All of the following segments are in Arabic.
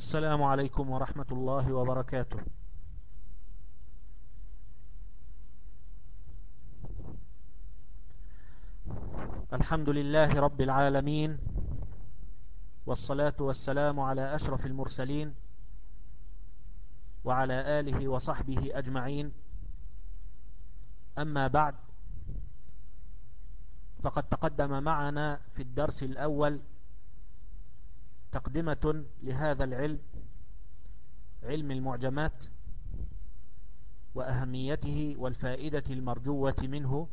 السلام عليكم ورحمة الله وبركاته. الحمد لله رب العالمين، والصلاة والسلام على أشرف المرسلين وعلى آله وصحبه أجمعين. أما بعد، فقد تقدم معنا في الدرس الأول تقدمة لهذا العلم، علم المعجمات، وأهميته والفائدة المرجوة منه.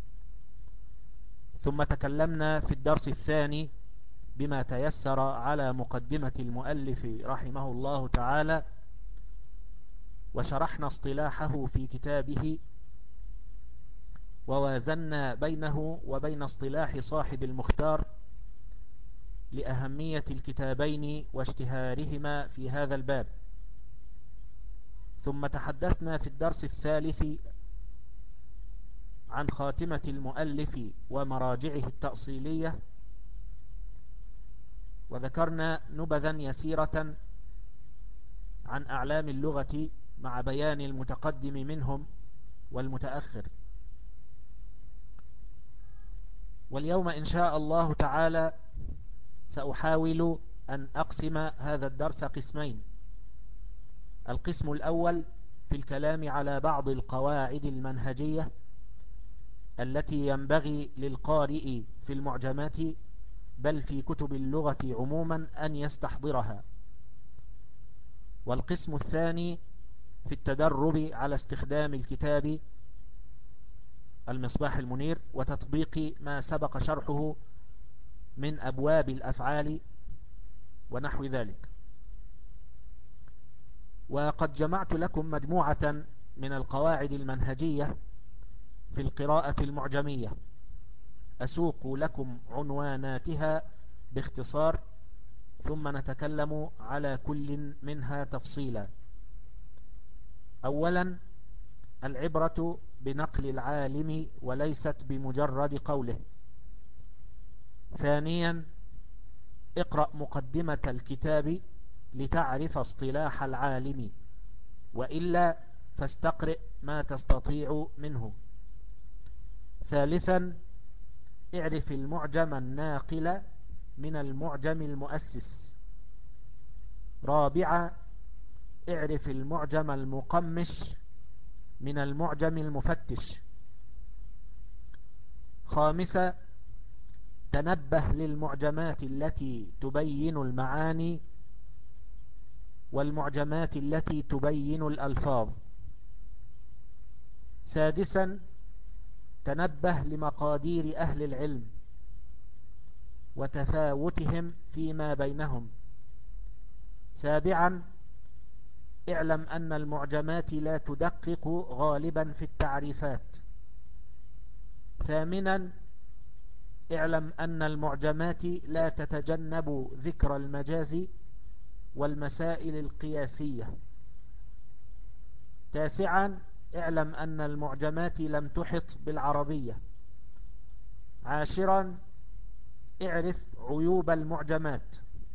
ثم تكلمنا في الدرس الثاني بما تيسر على مقدمة المؤلف رحمه الله تعالى، وشرحنا اصطلاحه في كتابه، ووازنا بينه وبين اصطلاح صاحب المختار لأهمية الكتابين واشتهارهما في هذا الباب. ثم تحدثنا في الدرس الثالث عن خاتمة المؤلف ومراجعه التأصيلية، وذكرنا نبذا يسيرة عن أعلام اللغة مع بيان المتقدم منهم والمتأخر. واليوم إن شاء الله تعالى سأحاول أن أقسم هذا الدرس قسمين. القسم الأول في الكلام على بعض القواعد المنهجية التي ينبغي للقارئ في المعجمات بل في كتب اللغة عموما أن يستحضرها. والقسم الثاني في التدرب على استخدام الكتاب المصباح المنير وتطبيق ما سبق شرحه من أبواب الأفعال ونحو ذلك. وقد جمعت لكم مجموعة من القواعد المنهجية في القراءة المعجمية، أسوق لكم عنواناتها باختصار، ثم نتكلم على كل منها تفصيلا. أولا، العبرة بنقل العالم وليست بمجرد قوله. ثانيا، اقرأ مقدمة الكتاب لتعرف اصطلاح العالم، وإلا فاستقرئ ما تستطيع منه. ثالثا، اعرف المعجم الناقل من المعجم المؤسس. رابعا، اعرف المعجم المقمش من المعجم المفتش. خامسا، تنبه للمعجمات التي تبين المعاني والمعجمات التي تبين الألفاظ. سادسا، تنبه لمقادير أهل العلم وتفاوتهم فيما بينهم. سابعا، اعلم أن المعجمات لا تدقق غالبا في التعريفات. ثامنا، اعلم أن المعجمات لا تتجنب ذكر المجاز والمسائل القياسية. تاسعا، اعلم أن المعجمات لم تحط بالعربية. عاشرا، اعرف عيوب المعجمات.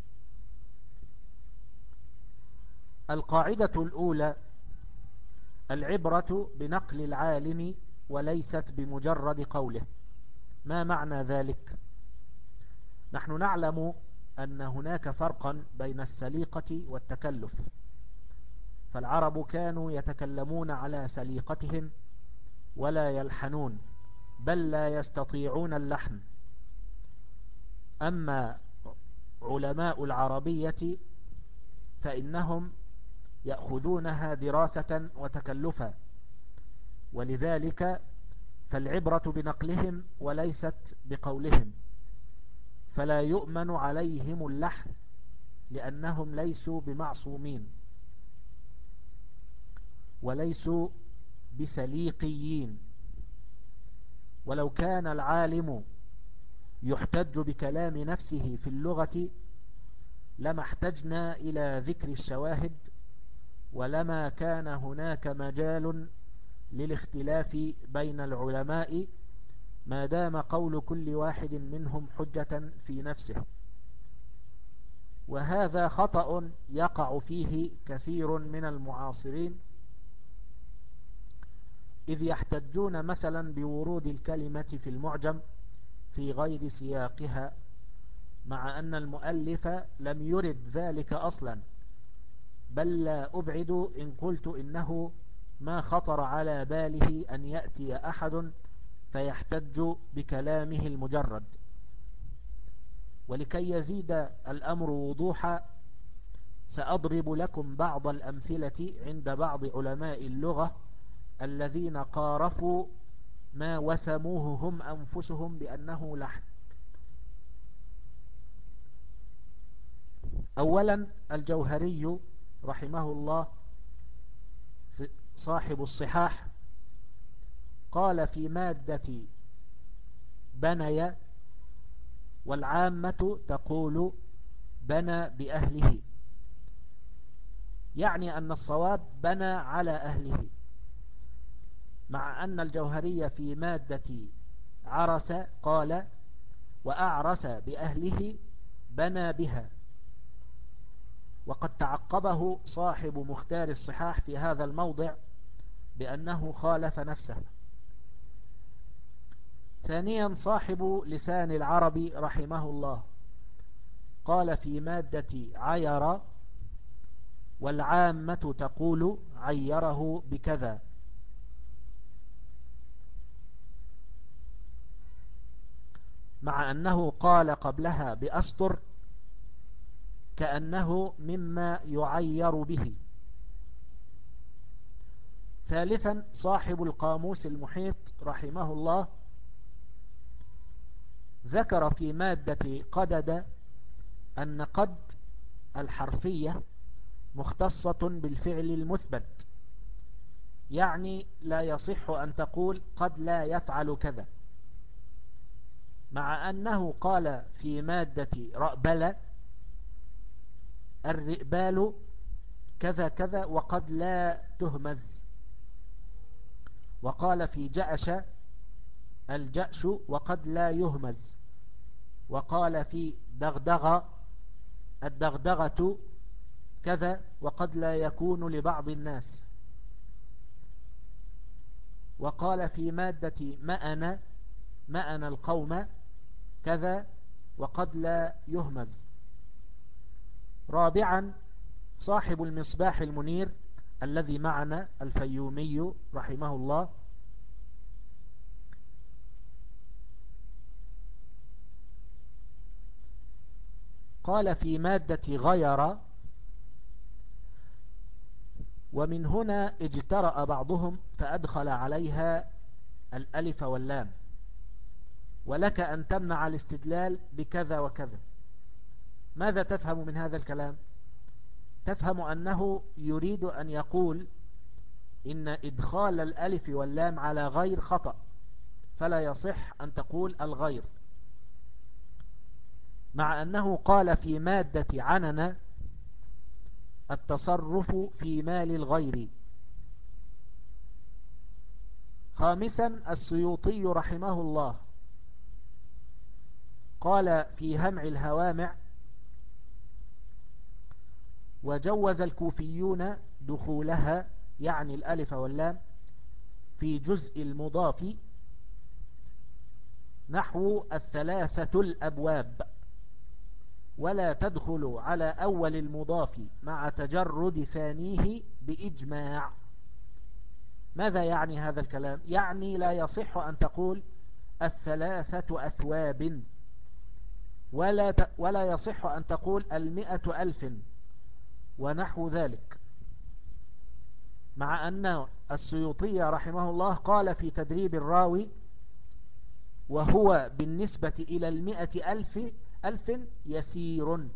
القاعدة الأولى: العبرة بنقل العالم وليست بمجرد قوله. ما معنى ذلك؟ نحن نعلم أن هناك فرقا بين السليقة والتكلف، فالعرب كانوا يتكلمون على سليقتهم ولا يلحنون، بل لا يستطيعون اللحن. أما علماء العربية فإنهم يأخذونها دراسة وتكلفا، ولذلك فالعبرة بنقلهم وليست بقولهم، فلا يؤمن عليهم اللحن لأنهم ليسوا بمعصومين وليسوا بسليقيين. ولو كان العالم يحتج بكلام نفسه في اللغة لما احتجنا إلى ذكر الشواهد، ولما كان هناك مجال للاختلاف بين العلماء ما دام قول كل واحد منهم حجة في نفسه. وهذا خطأ يقع فيه كثير من المعاصرين، إذ يحتجون مثلا بورود الكلمة في المعجم في غير سياقها، مع أن المؤلف لم يرد ذلك أصلا، بل لا أبعد إن قلت إنه ما خطر على باله أن يأتي أحد فيحتج بكلامه المجرد. ولكي يزيد الأمر وضوحا سأضرب لكم بعض الأمثلة عند بعض علماء اللغة الذين قارفوا ما وسموه هم أنفسهم بأنه لحن. أولا الجوهري رحمه الله صاحب الصحاح قال في مادة بني: والعامة تقول بنى بأهله، يعني أن الصواب بنى على أهله، مع أن الجوهري في مادة عرس قال: وأعرس بأهله بنى بها. وقد تعقبه صاحب مختار الصحاح في هذا الموضع بأنه خالف نفسه. ثانيا صاحب لسان العرب رحمه الله قال في مادة عير: والعامة تقول عيره بكذا، مع أنه قال قبلها بأسطر كأنه مما يعير به. ثالثا صاحب القاموس المحيط رحمه الله ذكر في مادة قدد أن قد الحرفية مختصة بالفعل المثبت، يعني لا يصح أن تقول قد لا يفعل كذا، مع أنه قال في مادة رأبل: الرئبال كذا كذا وقد لا تهمز. وقال في جأش: الجأش وقد لا يهمز. وقال في دغدغ: الدغدغة كذا وقد لا يكون لبعض الناس. وقال في مادة مأن: مأن القوم كذا وقد لا يهمز. رابعا صاحب المصباح المنير الذي معنا الفيومي رحمه الله قال في مادة غير: ومن هنا اجترأ بعضهم فأدخل عليها الألف واللام، ولك أن تمنع الاستدلال بكذا وكذا. ماذا تفهم من هذا الكلام؟ تفهم أنه يريد أن يقول إن إدخال الألف واللام على غير خطأ، فلا يصح أن تقول الغير، مع أنه قال في مادة عنن: التصرف في مال الغير. خامسا السيوطي رحمه الله قال في همع الهوامع: وجوز الكوفيون دخولها، يعني الألف واللام، في جزء المضاف نحو الثلاثة الأبواب، ولا تدخل على أول المضاف مع تجرد ثانيه بإجماع. ماذا يعني هذا الكلام؟ يعني لا يصح أن تقول الثلاثة أثواب، ولا يصح أن تقول 100,000 ونحو ذلك، مع أن السيوطي رحمه الله قال في تدريب الراوي: وهو بالنسبة إلى 100,000 يسير.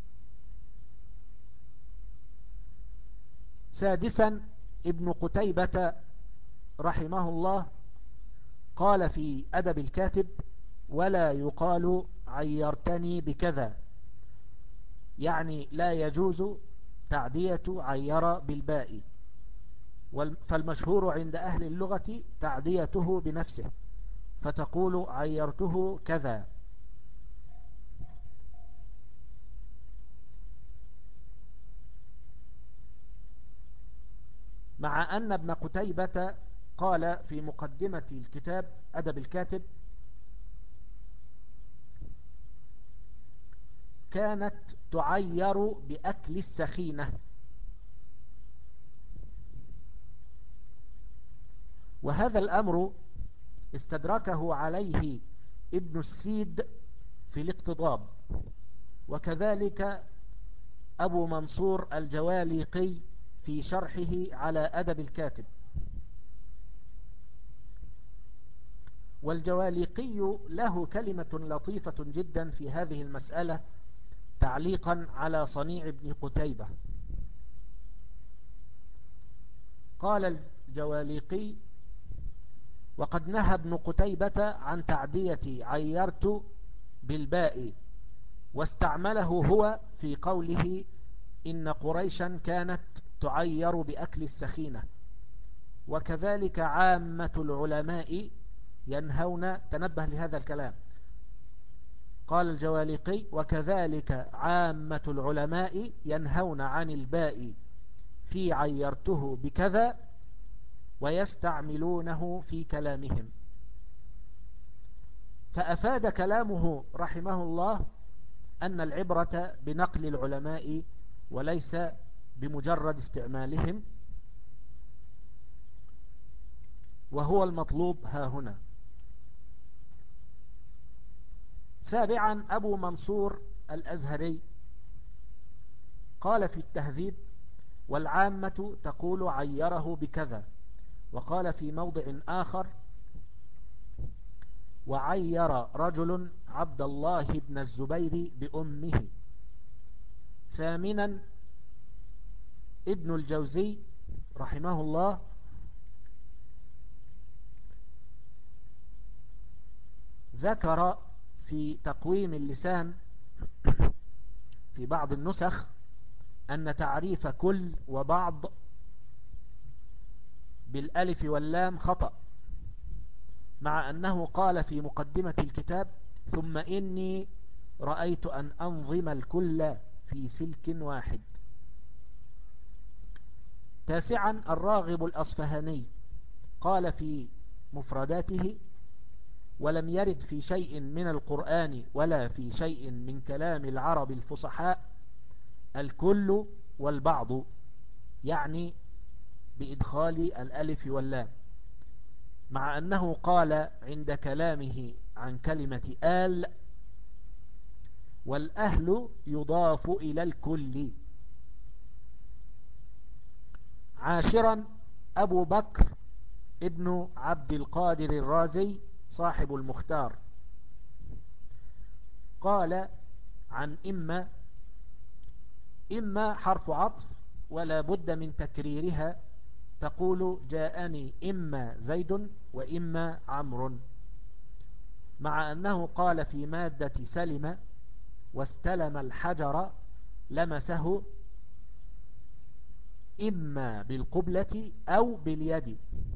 سادسا ابن قتيبة رحمه الله قال في أدب الكاتب: ولا يقال عيرتني بكذا، يعني لا يجوز تعدية عير بالباء، فالمشهور عند أهل اللغة تعديته بنفسه، فتقول عيرته كذا. مع أن ابن قتيبة قال في مقدمة الكتاب أدب الكاتب: كانت تعير بأكل السخينة. وهذا الأمر استدركه عليه ابن السيد في الاقتضاب، وكذلك أبو منصور الجواليقي في شرحه على أدب الكاتب. والجواليقي له كلمة لطيفة جدا في هذه المسألة تعليقا على صنيع ابن قتيبة. قال الجواليقي: وقد نهى ابن قتيبة عن تعدية عيرت بالباء، واستعمله هو في قوله إن قريشا كانت تعير بأكل السخينة. وكذلك عامة العلماء ينهون، تنبه لهذا الكلام، قال الجواليقي: وكذلك عامة العلماء ينهون عن الباء في عيرته بكذا، ويستعملونه في كلامهم. فأفاد كلامه رحمه الله أن العبرة بنقل العلماء وليس بمجرد استعمالهم، وهو المطلوب ها هنا. سابعا، أبو منصور الأزهري قال في التهذيب: والعامة تقول عيره بكذا. وقال في موضع آخر: وعير رجل عبد الله بن الزبير بأمه. ثامنا، ابن الجوزي رحمه الله ذكر في تقويم اللسان في بعض النسخ أن تعريف كل وبعض بالألف واللام خطأ، مع أنه قال في مقدمة الكتاب: ثم إني رأيت أن أنظم الكل في سلك واحد. تاسعا، الراغب الأصفهاني قال في مفرداته: ولم يرد في شيء من القرآن ولا في شيء من كلام العرب الفصحاء الكل والبعض، يعني بإدخال الألف واللام، مع أنه قال عند كلامه عن كلمة آل: والأهل يضاف إلى الكل. عاشرا، أبو بكر ابن عبد القادر الرازي صاحب المختار قال عن إما حرف عطف ولا بد من تكريرها، تقول: جاءني إما زيد وإما عمرو، مع أنه قال في مادة سلم: واستلم الحجر لمسه إما بالقبلة أو باليد.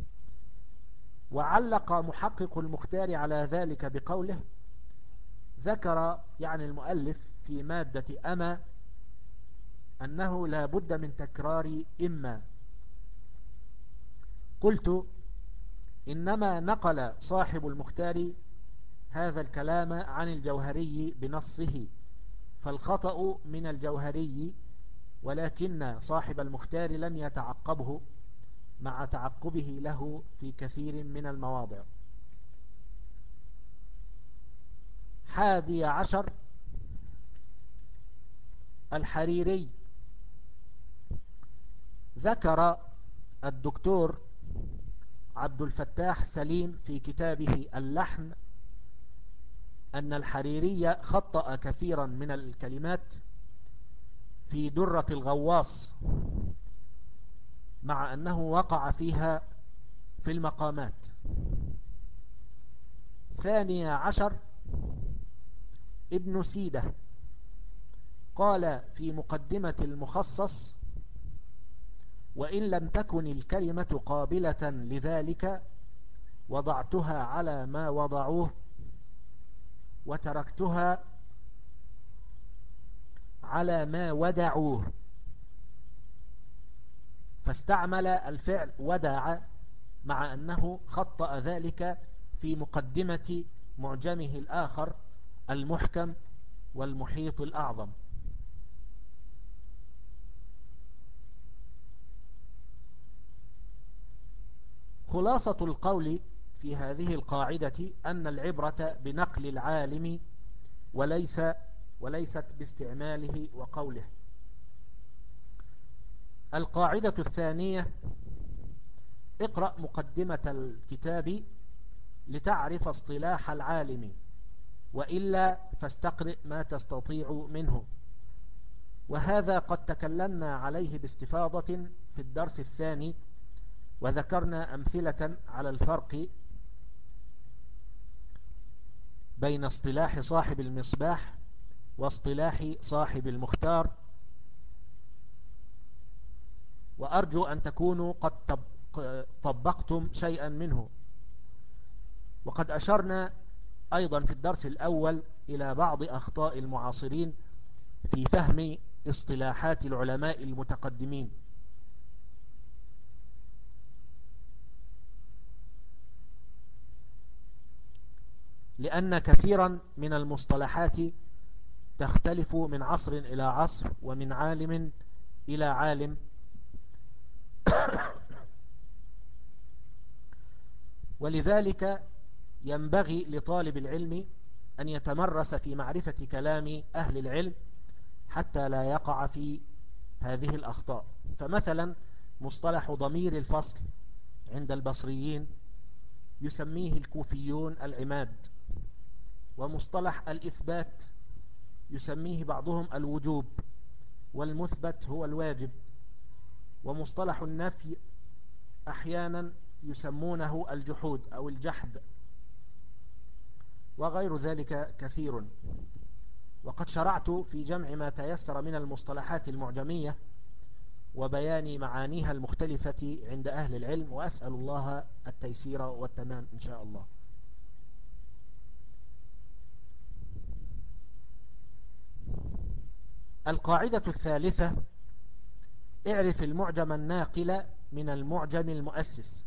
وعلق محقق المختار على ذلك بقوله: ذكر يعني المؤلف في مادة أما أنه لا بد من تكرار إما. قلت: إنما نقل صاحب المختار هذا الكلام عن الجوهري بنصه، فالخطأ من الجوهري، ولكن صاحب المختار لم يتعقبه مع تعقبه له في كثير من المواضع. 11، الحريري ذكر الدكتور عبد الفتاح سليم في كتابه اللحن أن الحريري خطأ كثيرا من الكلمات في درة الغواص، مع أنه وقع فيها في المقامات. 12، ابن سيدة قال في مقدمة المخصص: وإن لم تكن الكلمة قابلة لذلك وضعتها على ما وضعوه وتركتها على ما ودعوه. فاستعمل الفعل ودع، مع أنه خطأ ذلك في مقدمة معجمه الآخر المحكم والمحيط الأعظم. خلاصة القول في هذه القاعدة أن العبرة بنقل العالم وليست باستعماله وقوله. القاعدة الثانية: اقرأ مقدمة الكتاب لتعرف اصطلاح العالم، وإلا فاستقرئ ما تستطيع منه. وهذا قد تكلمنا عليه باستفاضة في الدرس الثاني، وذكرنا أمثلة على الفرق بين اصطلاح صاحب المصباح واصطلاح صاحب المختار، وأرجو أن تكونوا قد طبقتم شيئا منه. وقد أشرنا أيضا في الدرس الأول إلى بعض أخطاء المعاصرين في فهم اصطلاحات العلماء المتقدمين. لأن كثيرا من المصطلحات تختلف من عصر إلى عصر ومن عالم إلى عالم، ولذلك ينبغي لطالب العلم أن يتمرس في معرفة كلام أهل العلم حتى لا يقع في هذه الأخطاء. فمثلا مصطلح ضمير الفصل عند البصريين يسميه الكوفيون العماد، ومصطلح الإثبات يسميه بعضهم الوجوب والمثبت هو الواجب، ومصطلح النفي أحيانا يسمونه الجحود أو الجحد، وغير ذلك كثير. وقد شرعت في جمع ما تيسر من المصطلحات المعجمية وبيان معانيها المختلفة عند أهل العلم، وأسأل الله التيسير والتمام إن شاء الله. القاعدة الثالثة: اعرف المعجم الناقل من المعجم المؤسس.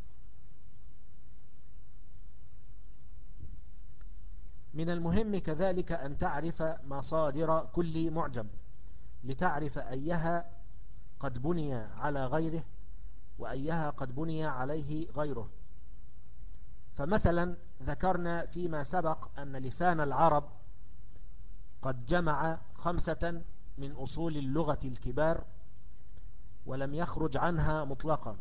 من المهم كذلك أن تعرف مصادر كل معجم لتعرف أيها قد بني على غيره وأيها قد بني عليه غيره. فمثلا ذكرنا فيما سبق أن لسان العرب قد جمع 5 من أصول اللغة الكبار ولم يخرج عنها مطلقا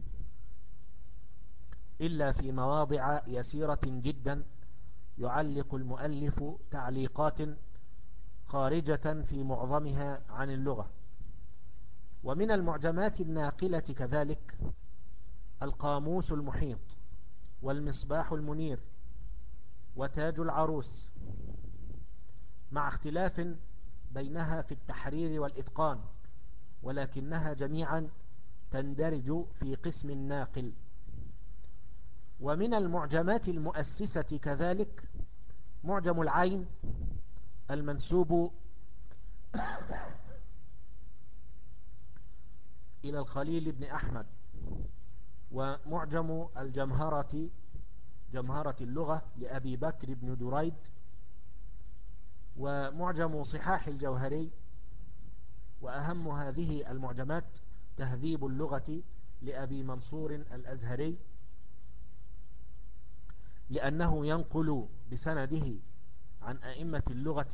إلا في مواضع يسيرة جدا يعلق المؤلف تعليقات خارجة في معظمها عن اللغة. ومن المعجمات الناقلة كذلك القاموس المحيط والمصباح المنير وتاج العروس، مع اختلاف بينها في التحرير والإتقان، ولكنها جميعا تندرج في قسم الناقل. ومن المعجمات المؤسسة كذلك معجم العين المنسوب إلى الخليل بن أحمد، ومعجم الجمهرة جمهرة اللغة لأبي بكر بن دريد، ومعجم صحاح الجوهري، وأهم هذه المعجمات تهذيب اللغة لأبي منصور الأزهري، لأنه ينقل بسنده عن أئمة اللغة،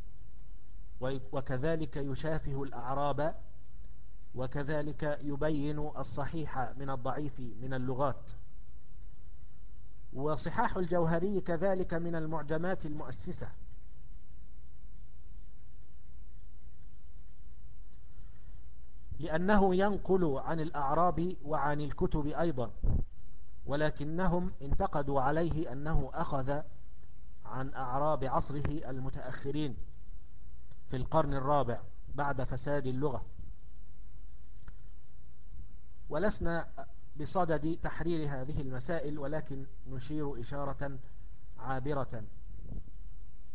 وكذلك يشافه الأعراب، وكذلك يبين الصحيح من الضعيف من اللغات. وصحاح الجوهري كذلك من المعجمات المؤسسة، لأنه ينقل عن الأعراب وعن الكتب أيضا، ولكنهم انتقدوا عليه أنه أخذ عن أعراب عصره المتأخرين في القرن الرابع بعد فساد اللغة، ولسنا بصدد تحرير هذه المسائل، ولكن نشير إشارة عابرة.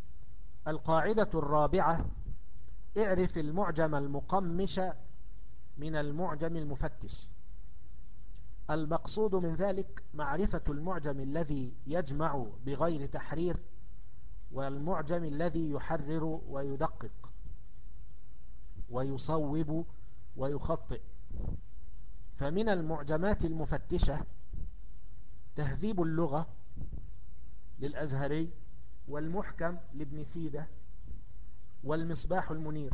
القاعدة الرابعة: اعرف المعجم المقمش من المعجم المفتش. المقصود من ذلك معرفة المعجم الذي يجمع بغير تحرير، والمعجم الذي يحرر ويدقق ويصوب ويخطئ. فمن المعجمات المفتشة تهذيب اللغة للأزهري، والمحكم لابن سيدة، والمصباح المنير.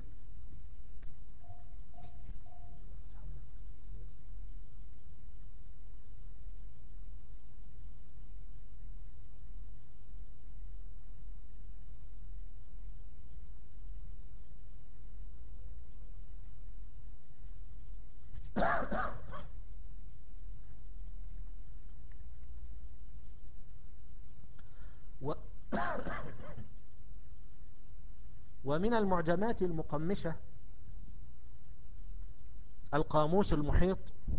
و ومن المعجمات المقمشة القاموس المحيط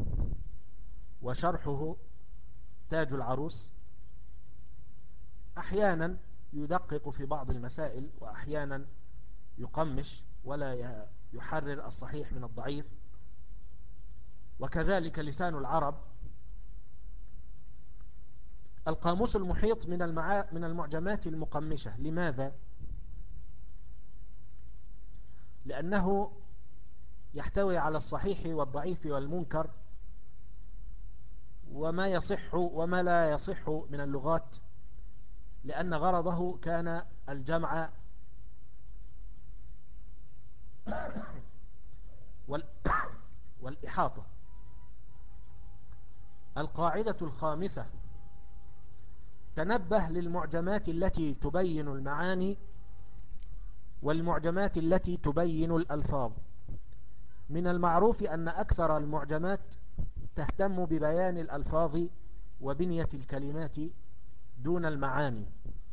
وشرحه تاج العروس. أحيانا يدقق في بعض المسائل، وأحيانا يقمش ولا يحرر الصحيح من الضعيف. وكذلك لسان العرب. القاموس المحيط من المعجمات المقمشة. لماذا؟ لأنه يحتوي على الصحيح والضعيف والمنكر، وما يصح وما لا يصح من اللغات، لأن غرضه كان الجمع والإحاطة. القاعدة الخامسة: تنبه للمعجمات التي تبين المعاني والمعجمات التي تبين الألفاظ. من المعروف أن أكثر المعجمات تهتم ببيان الألفاظ وبنية الكلمات دون المعاني،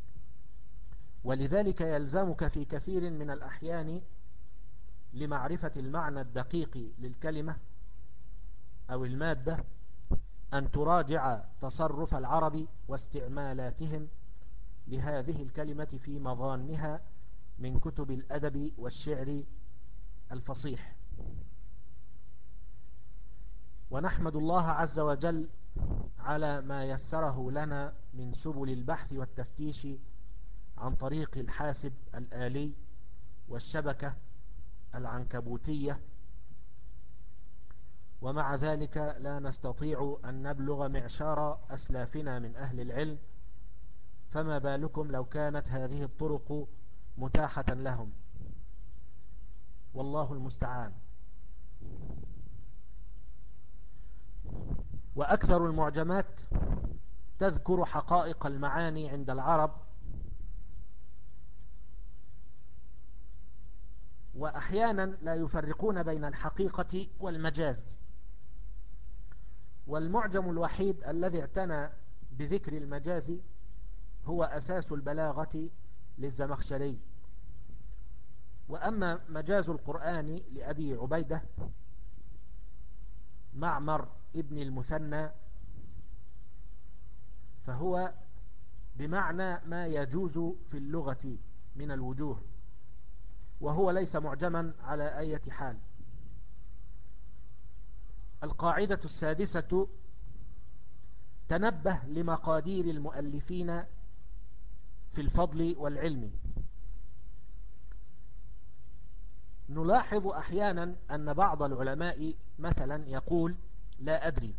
ولذلك يلزمك في كثير من الأحيان لمعرفة المعنى الدقيق للكلمة أو المادة أن تراجع تصرف العرب واستعمالاتهم لهذه الكلمة في مظانها من كتب الأدب والشعر الفصيح. ونحمد الله عز وجل على ما يسره لنا من سبل البحث والتفتيش عن طريق الحاسب الآلي والشبكة العنكبوتية، ومع ذلك لا نستطيع أن نبلغ معشار أسلافنا من أهل العلم، فما بالكم لو كانت هذه الطرق متاحة لهم؟ والله المستعان. وأكثر المعجمات تذكر حقائق المعاني عند العرب، وأحيانا لا يفرقون بين الحقيقة والمجاز. والمعجم الوحيد الذي اعتنى بذكر المجاز هو أساس البلاغة للزمخشري. وأما مجاز القرآن لأبي عبيدة معمر ابن المثنى فهو بمعنى ما يجوز في اللغة من الوجوه، وهو ليس معجما على أي حال. القاعدة السادسة: تنبه لمقادير المؤلفين في الفضل والعلم. نلاحظ أحيانا أن بعض العلماء مثلا يقول لا أدري،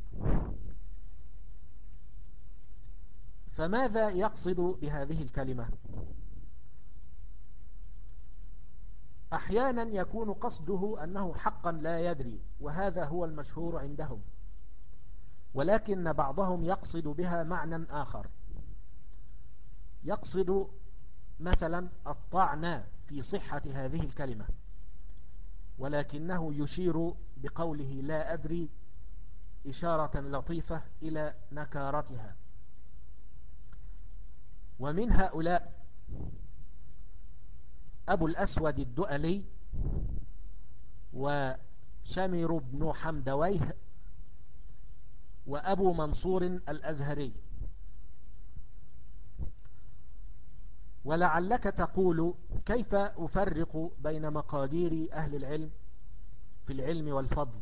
فماذا يقصد بهذه الكلمة؟ أحيانا يكون قصده أنه حقا لا يدري، وهذا هو المشهور عندهم، ولكن بعضهم يقصد بها معنى آخر. يقصد مثلا الطعن في صحة هذه الكلمة، ولكنه يشير بقوله لا أدري إشارة لطيفة إلى نكارتها. ومن هؤلاء أبو الأسود الدؤلي وشمر بن حمدويه وأبو منصور الأزهري. ولعلك تقول كيف أفرق بين مقادير أهل العلم في في العلم والفضل؟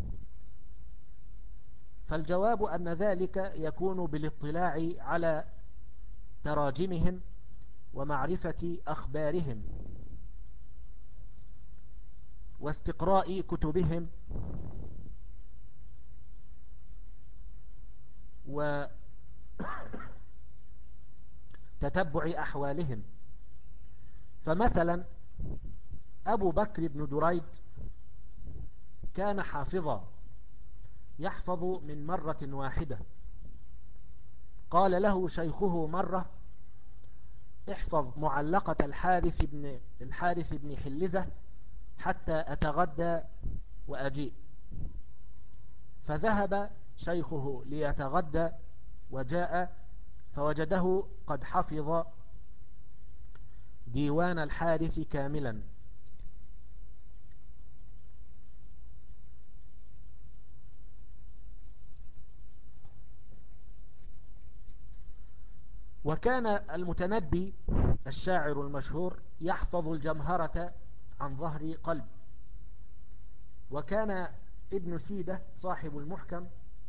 فالجواب أن ذلك يكون بالاطلاع على تراجمهم ومعرفة أخبارهم واستقراء كتبهم وتتبع أحوالهم. فمثلا أبو بكر بن دريد كان حافظا يحفظ من مرة واحدة. قال له شيخه مرة: احفظ معلقة الحارث بن حلزة حتى أتغدى وأجيء. فذهب شيخه ليتغدى وجاء فوجده قد حفظ ديوان الحارث كاملا. وكان المتنبي الشاعر المشهور يحفظ الجمهرة عن ظهر قلب. وكان ابن سيدة صاحب المحكم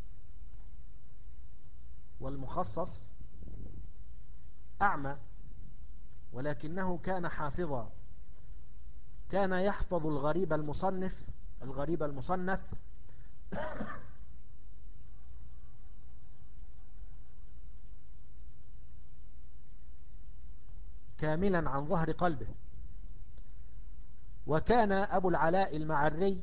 والمخصص أعمى، ولكنه كان حافظا. كان يحفظ الغريب المصنف كاملا عن ظهر قلبه. وكان أبو العلاء المعري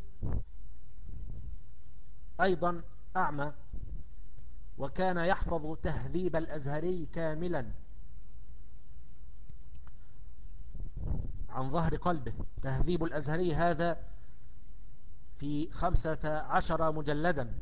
أيضا أعمى، وكان يحفظ تهذيب الأزهري كاملا عن ظهر قلبه. تهذيب الأزهري هذا في 15 مجلدا.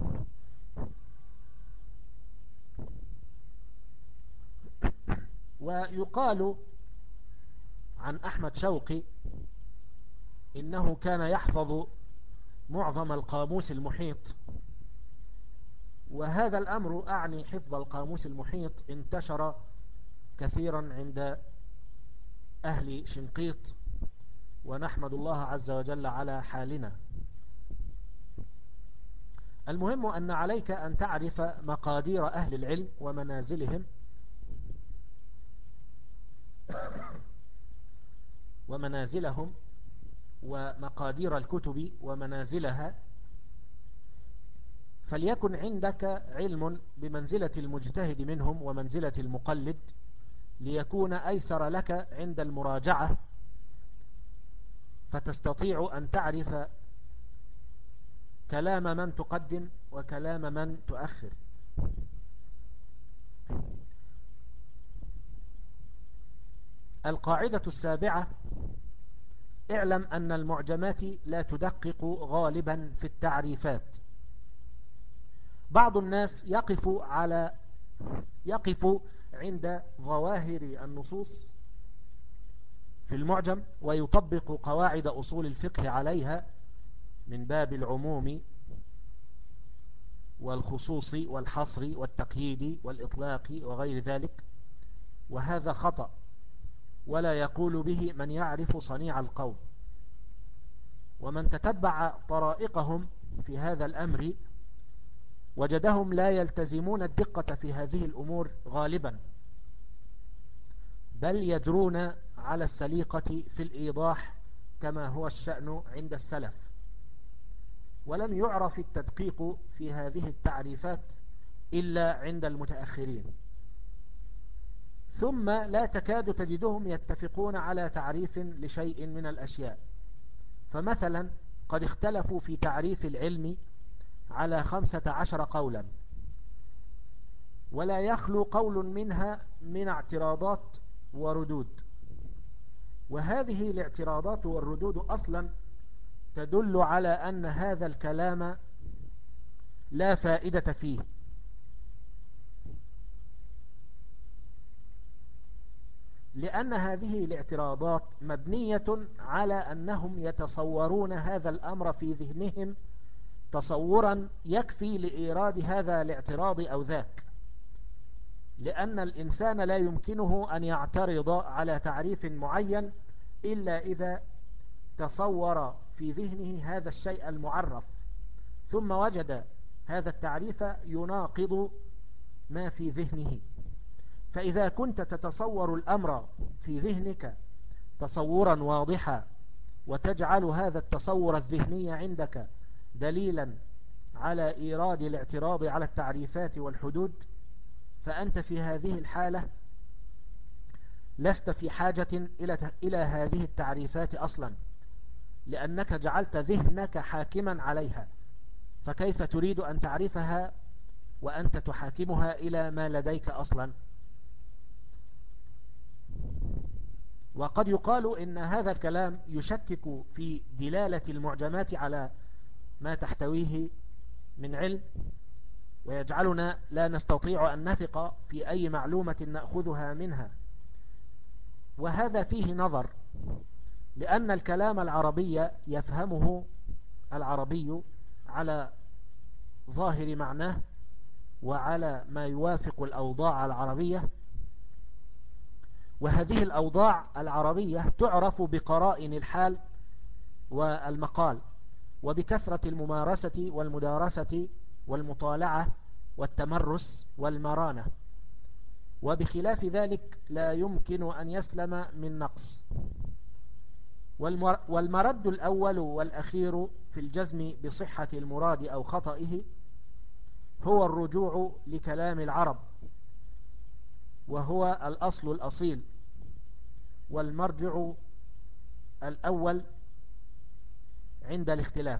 ويقال عن أحمد شوقي إنه كان يحفظ معظم القاموس المحيط. وهذا الأمر أعني حفظ القاموس المحيط انتشر كثيرا عند أهل شنقيط، ونحمد الله عز وجل على حالنا. المهم أن عليك أن تعرف مقادير أهل العلم ومنازلهم ومقادير الكتب ومنازلها. فليكن عندك علم بمنزلة المجتهد منهم ومنزلة المقلد، ليكون أيسر لك عند المراجعة، فتستطيع أن تعرف كلام من تقدم وكلام من تؤخر. القاعدة السابعة: اعلم أن المعجمات لا تدقق غالبا في التعريفات. بعض الناس يقف عند ظواهر النصوص في المعجم ويطبق قواعد أصول الفقه عليها من باب العموم والخصوص والحصر والتقييد والإطلاق وغير ذلك، وهذا خطأ ولا يقول به من يعرف صنيع القوم. ومن تتبع طرائقهم في هذا الأمر وجدهم لا يلتزمون الدقة في هذه الأمور غالبا، بل يجرون على السليقة في الإيضاح كما هو الشأن عند السلف. ولم يعرف التدقيق في هذه التعريفات إلا عند المتأخرين. ثم لا تكاد تجدهم يتفقون على تعريف لشيء من الأشياء. فمثلا قد اختلفوا في تعريف العلم على 15 قولا، ولا يخلو قول منها من اعتراضات وردود. وهذه الاعتراضات والردود أصلا تدل على أن هذا الكلام لا فائدة فيه، لأن هذه الاعتراضات مبنية على أنهم يتصورون هذا الأمر في ذهنهم تصورا يكفي لإيراد هذا الاعتراض أو ذاك، لأن الإنسان لا يمكنه أن يعترض على تعريف معين إلا إذا تصور في ذهنه هذا الشيء المعرف، ثم وجد هذا التعريف يناقض ما في ذهنه. فإذا كنت تتصور الأمر في ذهنك تصورا واضحا، وتجعل هذا التصور الذهني عندك دليلا على إيراد الاعتراض على التعريفات والحدود، فأنت في هذه الحالة لست في حاجة إلى هذه التعريفات أصلا، لأنك جعلت ذهنك حاكما عليها، فكيف تريد أن تعرفها وأنت تحاكمها إلى ما لديك أصلا؟ وقد يقال إن هذا الكلام يشكك في دلالة المعجمات على ما تحتويه من علم، ويجعلنا لا نستطيع أن نثق في أي معلومة نأخذها منها. وهذا فيه نظر، لأن الكلام العربي يفهمه العربي على ظاهر معناه وعلى ما يوافق الأوضاع العربية، وهذه الأوضاع العربية تعرف بقرائن الحال والمقال، وبكثرة الممارسة والمدارسة والمطالعة والتمرس والمرانة، وبخلاف ذلك لا يمكن أن يسلم من نقص. والمرد الأول والأخير في الجزم بصحة المراد أو خطئه هو الرجوع لكلام العرب، وهو الأصل الأصيل، والمرجع الأول عند الاختلاف.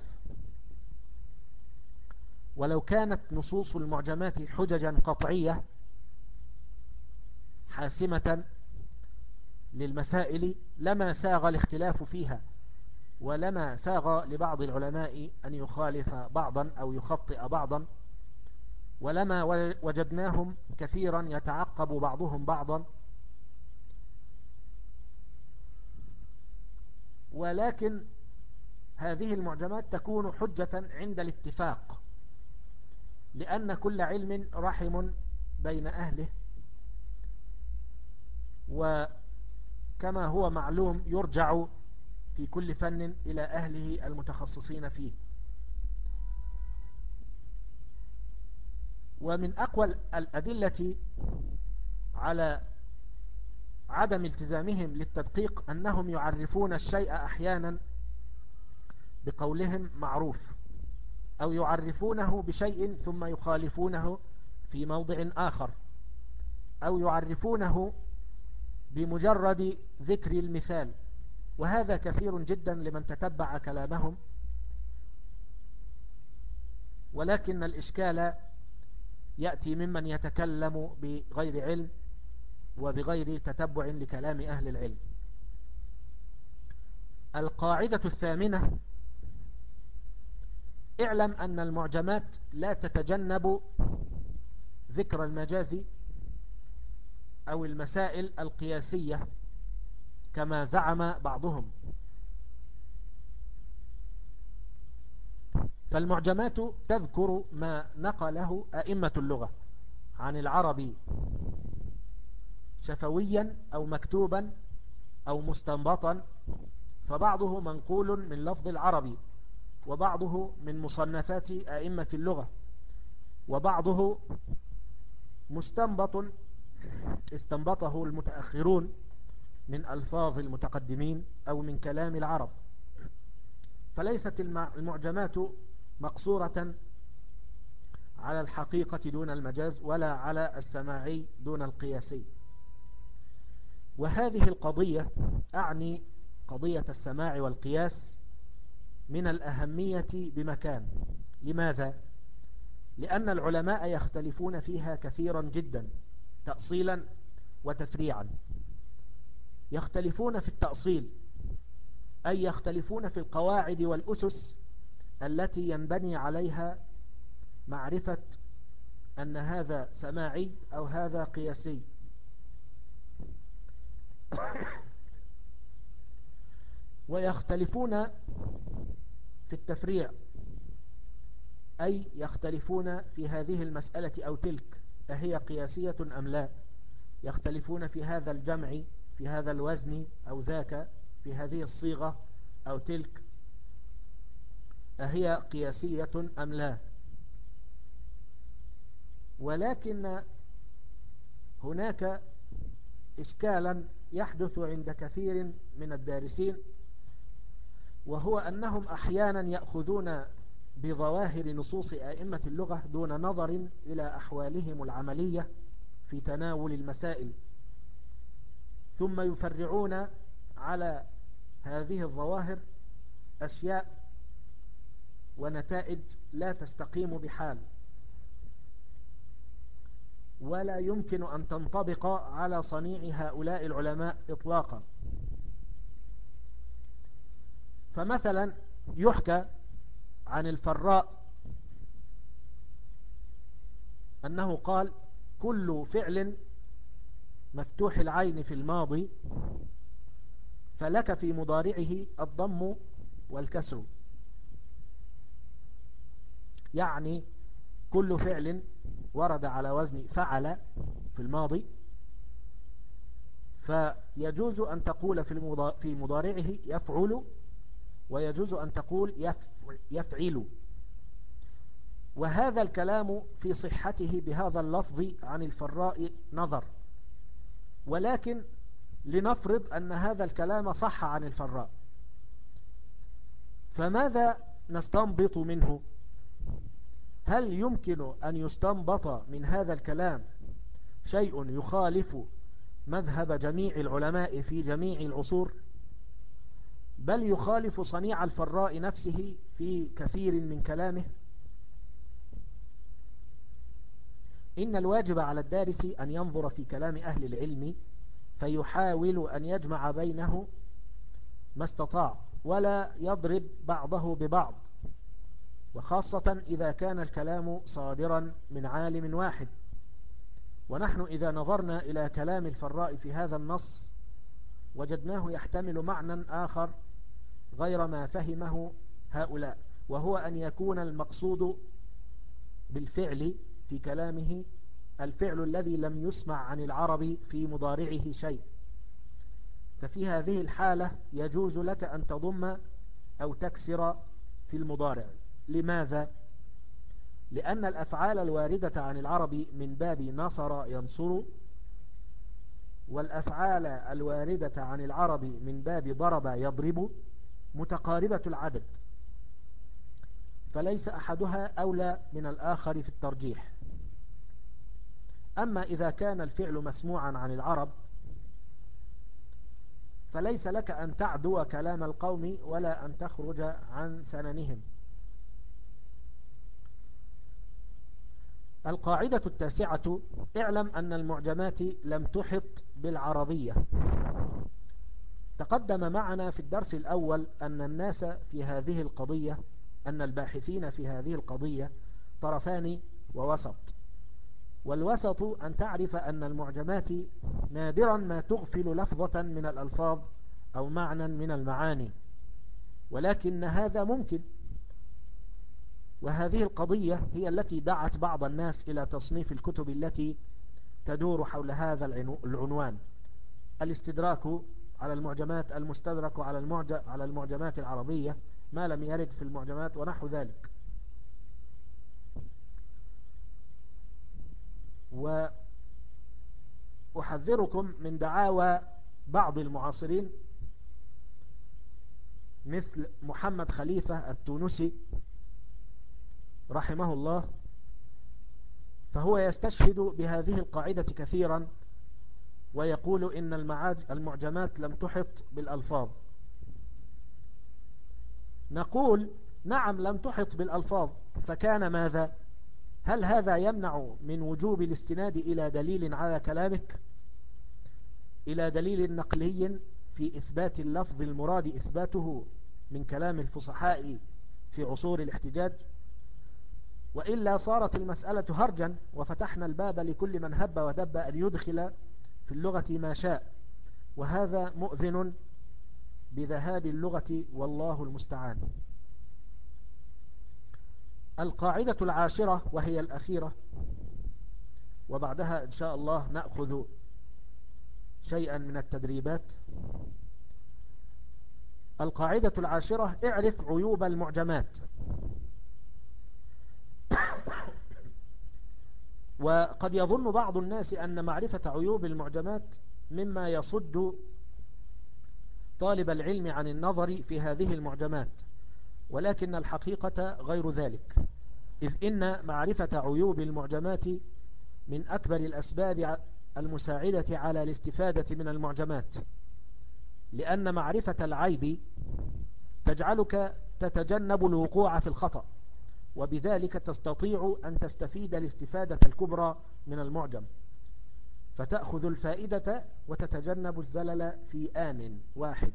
ولو كانت نصوص المعجمات حججا قطعية حاسمة للمسائل لما ساغ الاختلاف فيها، ولما ساغ لبعض العلماء أن يخالف بعضا أو يخطئ بعضا، ولما وجدناهم كثيرا يتعقب بعضهم بعضا. ولكن هذه المعجمات تكون حجة عند الاتفاق، لأن كل علم رحم بين أهله، وكما هو معلوم يرجع في كل فن إلى أهله المتخصصين فيه. ومن أقوى الأدلة على عدم التزامهم للتدقيق أنهم يعرفون الشيء أحيانا بقولهم معروف، أو يعرفونه بشيء ثم يخالفونه في موضع آخر، أو يعرفونه بمجرد ذكر المثال، وهذا كثير جدا لمن تتبع كلامهم. ولكن الإشكال يأتي ممن يتكلم بغير علم وبغير تتبع لكلام أهل العلم. القاعدة الثامنة: اعلم أن المعجمات لا تتجنب ذكر المجاز أو المسائل القياسية كما زعم بعضهم. فالمعجمات تذكر ما نقله أئمة اللغة عن العرب شفويا أو مكتوبا أو مستنبطا، فبعضه منقول من لفظ العربي، وبعضه من مصنفات أئمة اللغة، وبعضه مستنبط استنبطه المتأخرون من ألفاظ المتقدمين أو من كلام العرب. فليست المعجمات مقصورة على الحقيقة دون المجاز، ولا على السماعي دون القياسي. وهذه القضية، أعني قضية السماع والقياس، من الأهمية بمكان. لماذا؟ لأن العلماء يختلفون فيها كثيرا جدا تأصيلا وتفريعا. يختلفون في التأصيل، أي يختلفون في القواعد والأسس التي ينبني عليها معرفة أن هذا سماعي أو هذا قياسي. ويختلفون في التفريع، أي يختلفون في هذه المسألة أو تلك، أهي قياسية أم لا. يختلفون في هذا الجمع، في هذا الوزن أو ذاك، في هذه الصيغة أو تلك. أهي قياسية أم لا؟ ولكن هناك إشكالا يحدث عند كثير من الدارسين، وهو أنهم أحيانا يأخذون بظواهر نصوص أئمة اللغة دون نظر إلى أحوالهم العملية في تناول المسائل، ثم يفرعون على هذه الظواهر أشياء ونتائج لا تستقيم بحال، ولا يمكن أن تنطبق على صنيع هؤلاء العلماء إطلاقا. فمثلا يحكى عن الفراء أنه قال: كل فعل مفتوح العين في الماضي فلك في مضارعه الضم والكسر. يعني كل فعل ورد على وزن فعل في الماضي فيجوز أن تقول في مضارعه يفعل، ويجوز أن تقول يفعل. وهذا الكلام في صحته بهذا اللفظ عن الفراء نظر، ولكن لنفرض أن هذا الكلام صح عن الفراء، فماذا نستنبط منه؟ هل يمكن أن يستنبط من هذا الكلام شيء يخالف مذهب جميع العلماء في جميع العصور، بل يخالف صنيع الفراء نفسه في كثير من كلامه؟ إن الواجب على الدارس أن ينظر في كلام أهل العلم فيحاول أن يجمع بينه ما استطاع، ولا يضرب بعضه ببعض، وخاصة إذا كان الكلام صادرا من عالم واحد. ونحن إذا نظرنا إلى كلام الفراء في هذا النص وجدناه يحتمل معنى آخر غير ما فهمه هؤلاء، وهو أن يكون المقصود بالفعل في كلامه الفعل الذي لم يسمع عن العرب في مضارعه شيء. ففي هذه الحالة يجوز لك أن تضم أو تكسر في المضارع. لماذا؟ لأن الأفعال الواردة عن العرب من باب نصر ينصر، والأفعال الواردة عن العرب من باب ضرب يضرب متقاربة العدد، فليس أحدها أولى من الآخر في الترجيح. أما إذا كان الفعل مسموعا عن العرب فليس لك أن تعدو كلام القوم ولا أن تخرج عن سننهم. القاعدة التاسعة: اعلم أن المعجمات لم تحط بالعربية. تقدم معنا في الدرس الأول أن الناس في هذه القضية، أن الباحثين في هذه القضية طرفان ووسط. والوسط أن تعرف أن المعجمات نادرا ما تغفل لفظة من الألفاظ أو معنى من المعاني، ولكن هذا ممكن. وهذه القضية هي التي دعت بعض الناس إلى تصنيف الكتب التي تدور حول هذا العنوان: الاستدراك على المعجمات، المستدرك على المعجمات العربية، ما لم يرد في المعجمات، ونحو ذلك. وأحذركم من دعاوى بعض المعاصرين مثل محمد خليفة التونسي رحمه الله، فهو يستشهد بهذه القاعدة كثيرا ويقول إن المعجمات لم تحط بالألفاظ. نقول نعم لم تحط بالألفاظ، فكان ماذا؟ هل هذا يمنع من وجوب الاستناد إلى دليل على كلامك، إلى دليل نقلي في إثبات اللفظ المراد إثباته من كلام الفصحاء في عصور الاحتجاج؟ وإلا صارت المسألة هرجا، وفتحنا الباب لكل من هب ودب أن يدخل في اللغة ما شاء، وهذا مؤذن بذهاب اللغة، والله المستعان. القاعدة العاشرة وهي الأخيرة، وبعدها إن شاء الله نأخذ شيئا من التدريبات: القاعدة العاشرة: اعرف عيوب المعجمات. وقد يظن بعض الناس أن معرفة عيوب المعجمات مما يصد طالب العلم عن النظر في هذه المعجمات، ولكن الحقيقة غير ذلك، إذ إن معرفة عيوب المعجمات من أكبر الأسباب المساعدة على الاستفادة من المعجمات، لأن معرفة العيب تجعلك تتجنب الوقوع في الخطأ، وبذلك تستطيع أن تستفيد الاستفادة الكبرى من المعجم، فتأخذ الفائدة وتتجنب الزلل في آن واحد.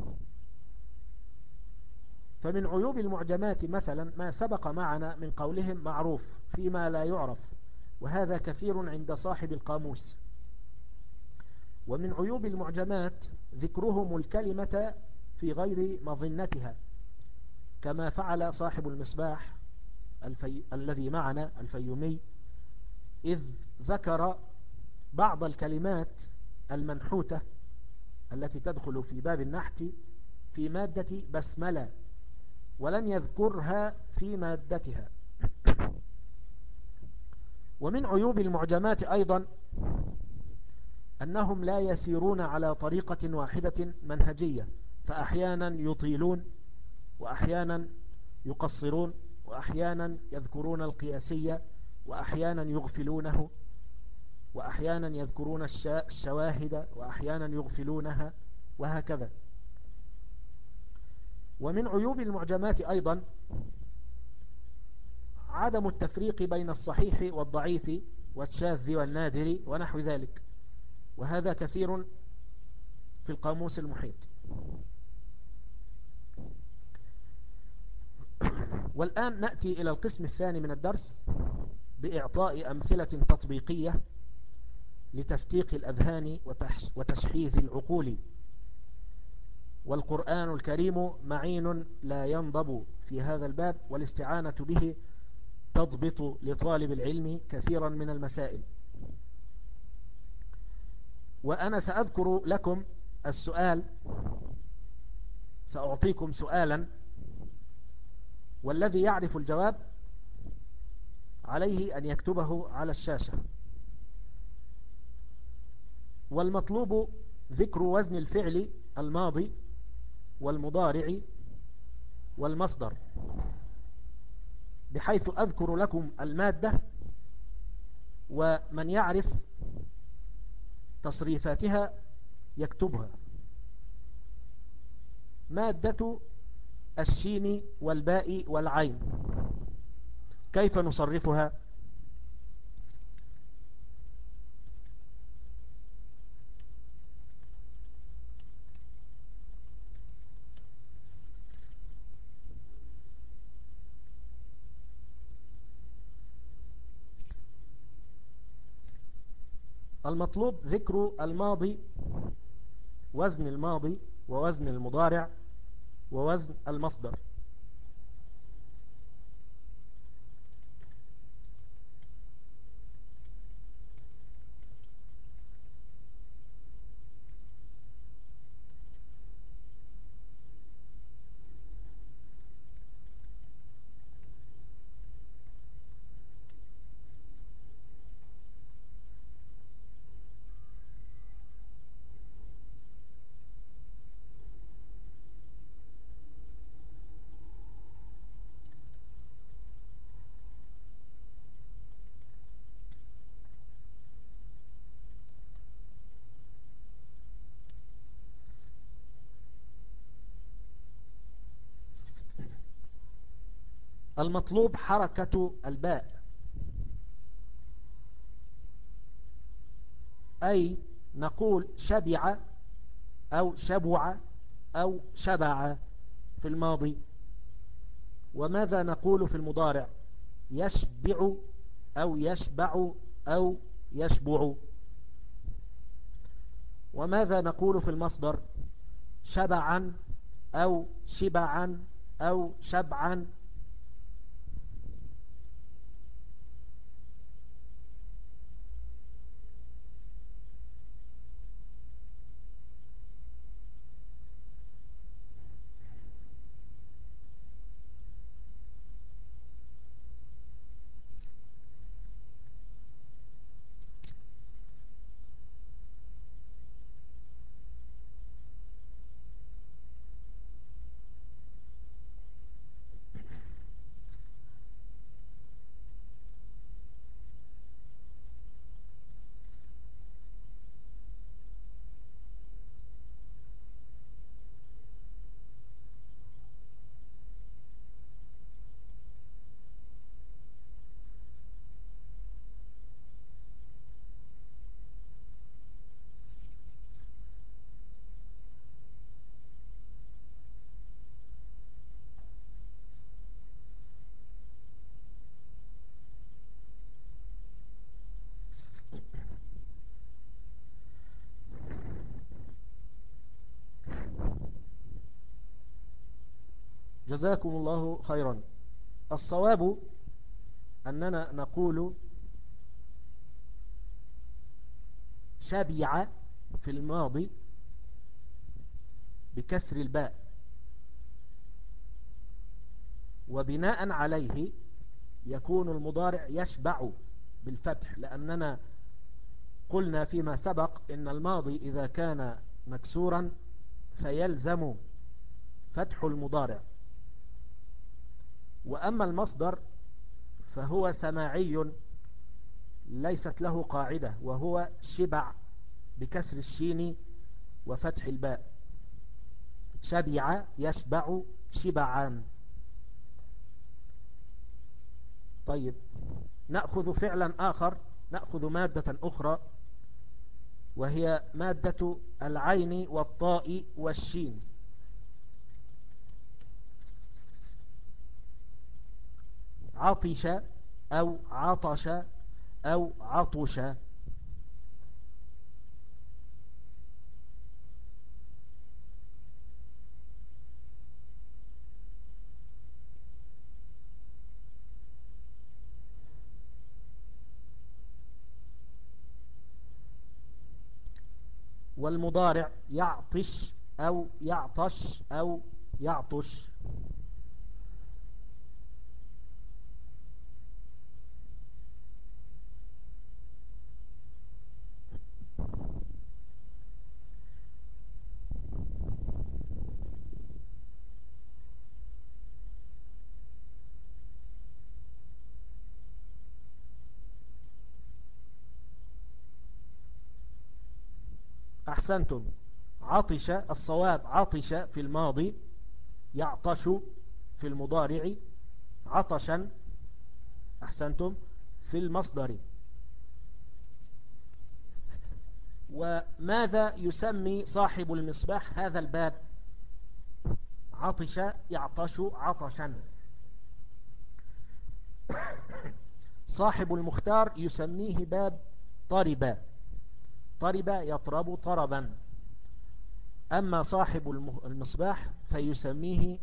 فمن عيوب المعجمات مثلا ما سبق معنا من قولهم معروف فيما لا يعرف، وهذا كثير عند صاحب القاموس. ومن عيوب المعجمات ذكرهم الكلمة في غير مظنتها، كما فعل صاحب المصباح الذي معنا الفيومي، إذ ذكر بعض الكلمات المنحوتة التي تدخل في باب النحت في مادة بسملة، ولم يذكرها في مادتها. ومن عيوب المعجمات أيضا أنهم لا يسيرون على طريقة واحدة منهجية، فأحيانا يطيلون وأحيانا يقصرون وأحيانا يذكرون القياسية وأحيانا يغفلونه وأحيانا يذكرون الشواهد وأحيانا يغفلونها وهكذا. ومن عيوب المعجمات أيضا عدم التفريق بين الصحيح والضعيف والشاذ والنادر ونحو ذلك، وهذا كثير في القاموس المحيط. والآن نأتي إلى القسم الثاني من الدرس بإعطاء أمثلة تطبيقية لتفتيق الأذهان وتشحيذ العقول. والقرآن الكريم معين لا ينضب في هذا الباب، والاستعانة به تضبط لطالب العلم كثيرا من المسائل. وأنا سأذكر لكم السؤال، سأعطيكم سؤالا، والذي يعرف الجواب عليه أن يكتبه على الشاشة. والمطلوب ذكر وزن الفعل الماضي والمضارع والمصدر، بحيث أذكر لكم المادة، ومن يعرف تصريفاتها يكتبها. مادة الشين والباء والعين كيف نصرفها؟ المطلوب ذكر الماضي، وزن الماضي ووزن المضارع ووزن المصدر. المطلوب حركة الباء، أي نقول شبع أو شبع أو شبع في الماضي. وماذا نقول في المضارع؟ يشبع أو يشبع أو يشبع. وماذا نقول في المصدر؟ شبعا أو شبعا أو شبعا. جزاكم الله خيرا. الصواب أننا نقول شبع في الماضي بكسر الباء، وبناء عليه يكون المضارع يشبع بالفتح، لأننا قلنا فيما سبق إن الماضي إذا كان مكسورا فيلزم فتح المضارع. وأما المصدر فهو سماعي ليست له قاعدة، وهو شبع بكسر الشين وفتح الباء. شبع يشبع شبعان. طيب، نأخذ فعلا آخر، نأخذ مادة أخرى، وهي مادة العين والطاء والشين. عطش أو عطش أو عطش. والمضارع يعطش أو يعطش أو يعطش. أحسنتم. عطش، الصواب عطش في الماضي، يعطش في المضارع، عطشا أحسنتم في المصدر. وماذا يسمي صاحب المصباح هذا الباب؟ عطش يعطش عطشا. صاحب المختار يسميه باب طرب، طرب يطرب طربا. أما صاحب المصباح فيسميه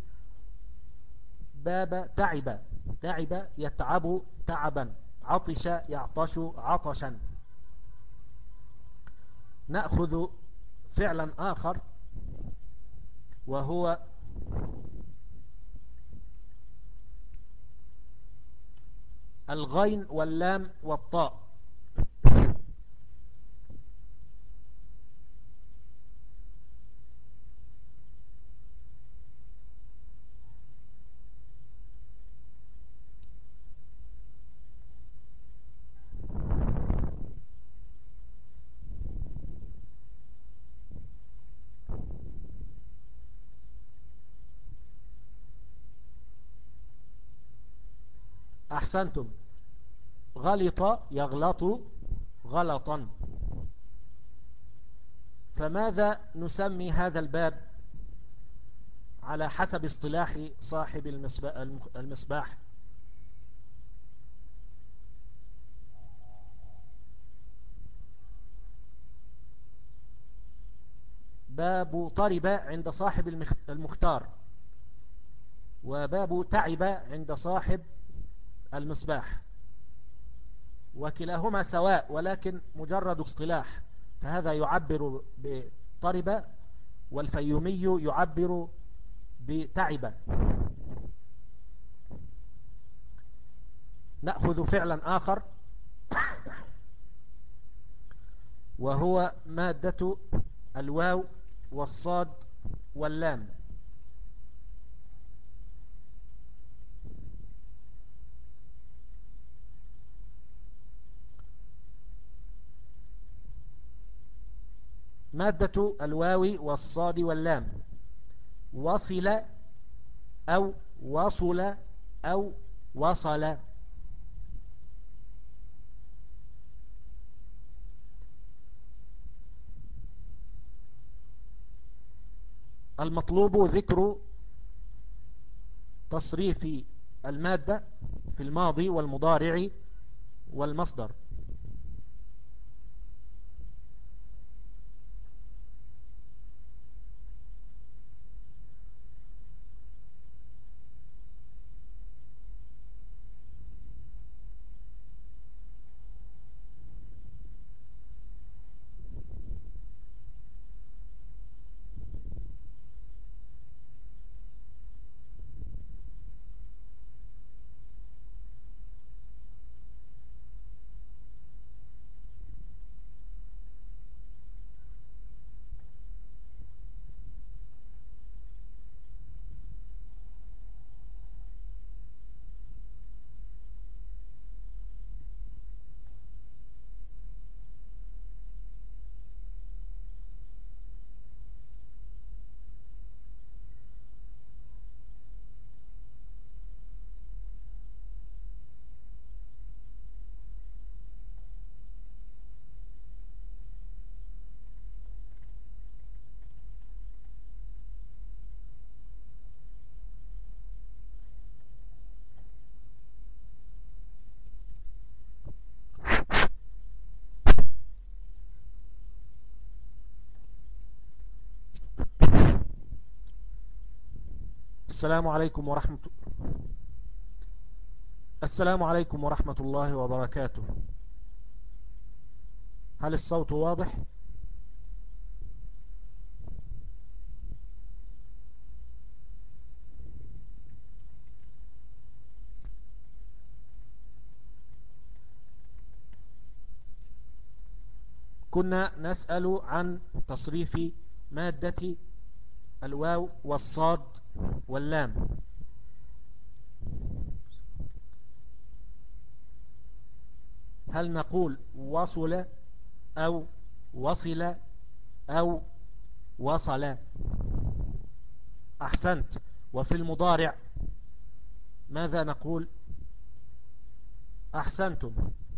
باب تعب، تعب يتعب تعبا. عطش يعطش عطشا. نأخذ فعلا آخر، وهو الغين واللام والطاء. أحسنتم. غلط يغلط غلطا. فماذا نسمي هذا الباب على حسب اصطلاح صاحب المصباح؟ باب طرب عند صاحب المختار، وباب تعب عند صاحب المصباح، وكلاهما سواء ولكن مجرد اصطلاح. فهذا يعبر بطرب، والفيومي يعبر بتعب. نأخذ فعلا آخر، وهو مادة الواو والصاد واللام. مادة الواو والصاد واللام. وصل أو وصل أو وصل. المطلوب ذكر تصريف المادة في الماضي والمضارع والمصدر. السلام عليكم السلام عليكم ورحمة الله وبركاته. هل الصوت واضح؟ كنا نسأل عن تصريف مادة الواو والصاد واللام. هل نقول وصل أو وصل أو وصل؟ أحسنت. وفي المضارع ماذا نقول؟ أحسنتم.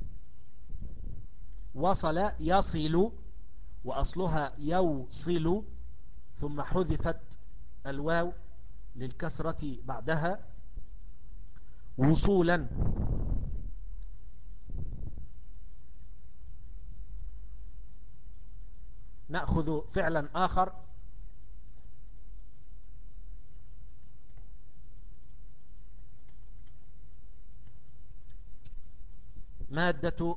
وصل يصل، وأصلها يوصل، ثم حذفت الواو للكسرة بعدها وصولا. نأخذ فعلا آخر. مادة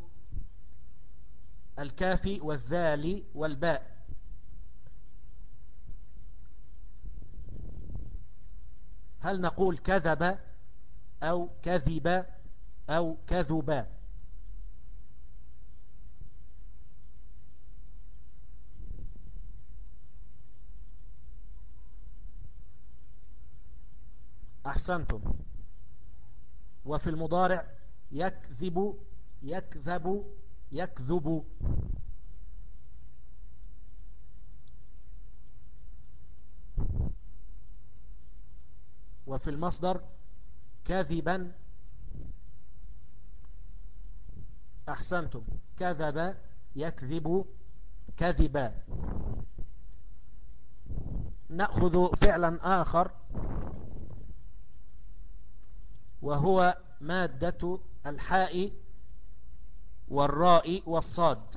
الكاف والذال والباء. هل نقول كذب أو كذب أو كذب؟ أحسنتم. وفي المضارع يكذب يكذب يكذب. وفي المصدر كذبا. أحسنتم. كذب يكذب كذبا. نأخذ فعلا آخر، وهو مادة الحاء والراء والصاد.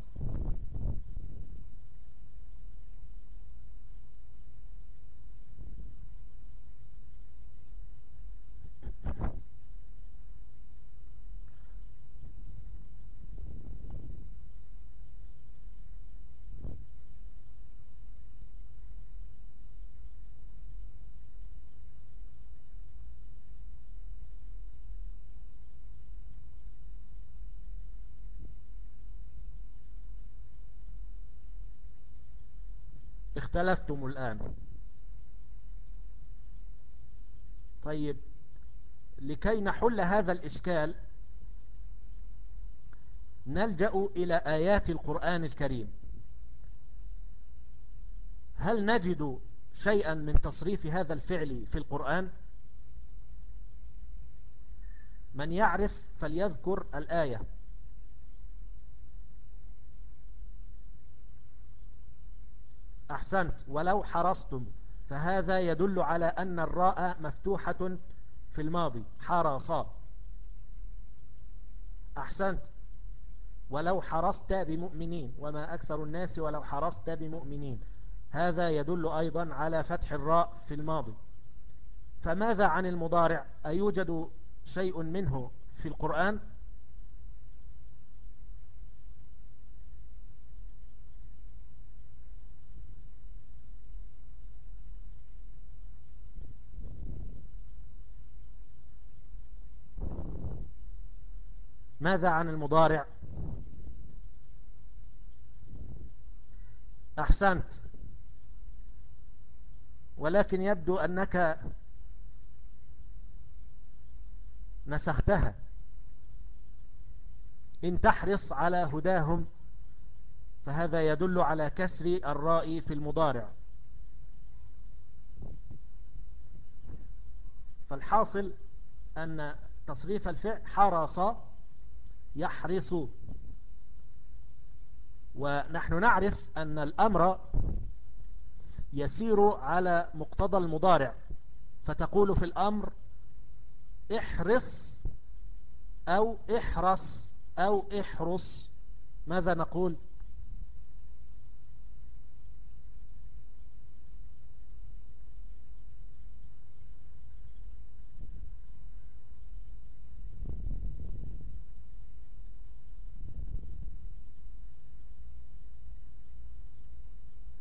اختلفتم الآن. طيب، لكي نحل هذا الإشكال نلجأ إلى آيات القرآن الكريم. هل نجد شيئا من تصريف هذا الفعل في القرآن؟ من يعرف فليذكر الآية. أحسنت. ولو حرصتم، فهذا يدل على أن الراء مفتوحة في الماضي. حرصا. أحسنت. ولو حرصت بمؤمنين، وما أكثر الناس ولو حرصت بمؤمنين، هذا يدل أيضا على فتح الراء في الماضي. فماذا عن المضارع؟ أيوجد شيء منه في القرآن؟ ماذا عن المضارع؟ أحسنت. ولكن يبدو أنك نسختها. إن تحرص على هداهم فهذا يدل على كسر الراء في المضارع. فالحاصل أن تصريف الفعل حرص يحرص. ونحن نعرف أن الأمر يسير على مقتضى المضارع، فتقول في الأمر احرص أو احرص أو احرص. ماذا نقول؟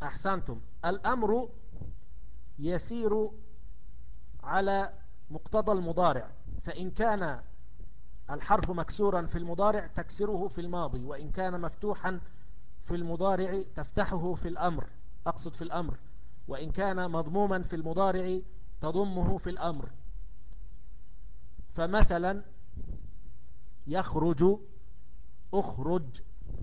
أحسنتم. الأمر يسير على مقتضى المضارع، فإن كان الحرف مكسورا في المضارع تكسره في الماضي، وإن كان مفتوحا في المضارع تفتحه في الأمر، أقصد في الأمر، وإن كان مضموما في المضارع تضمه في الأمر. فمثلا يخرج أخرج،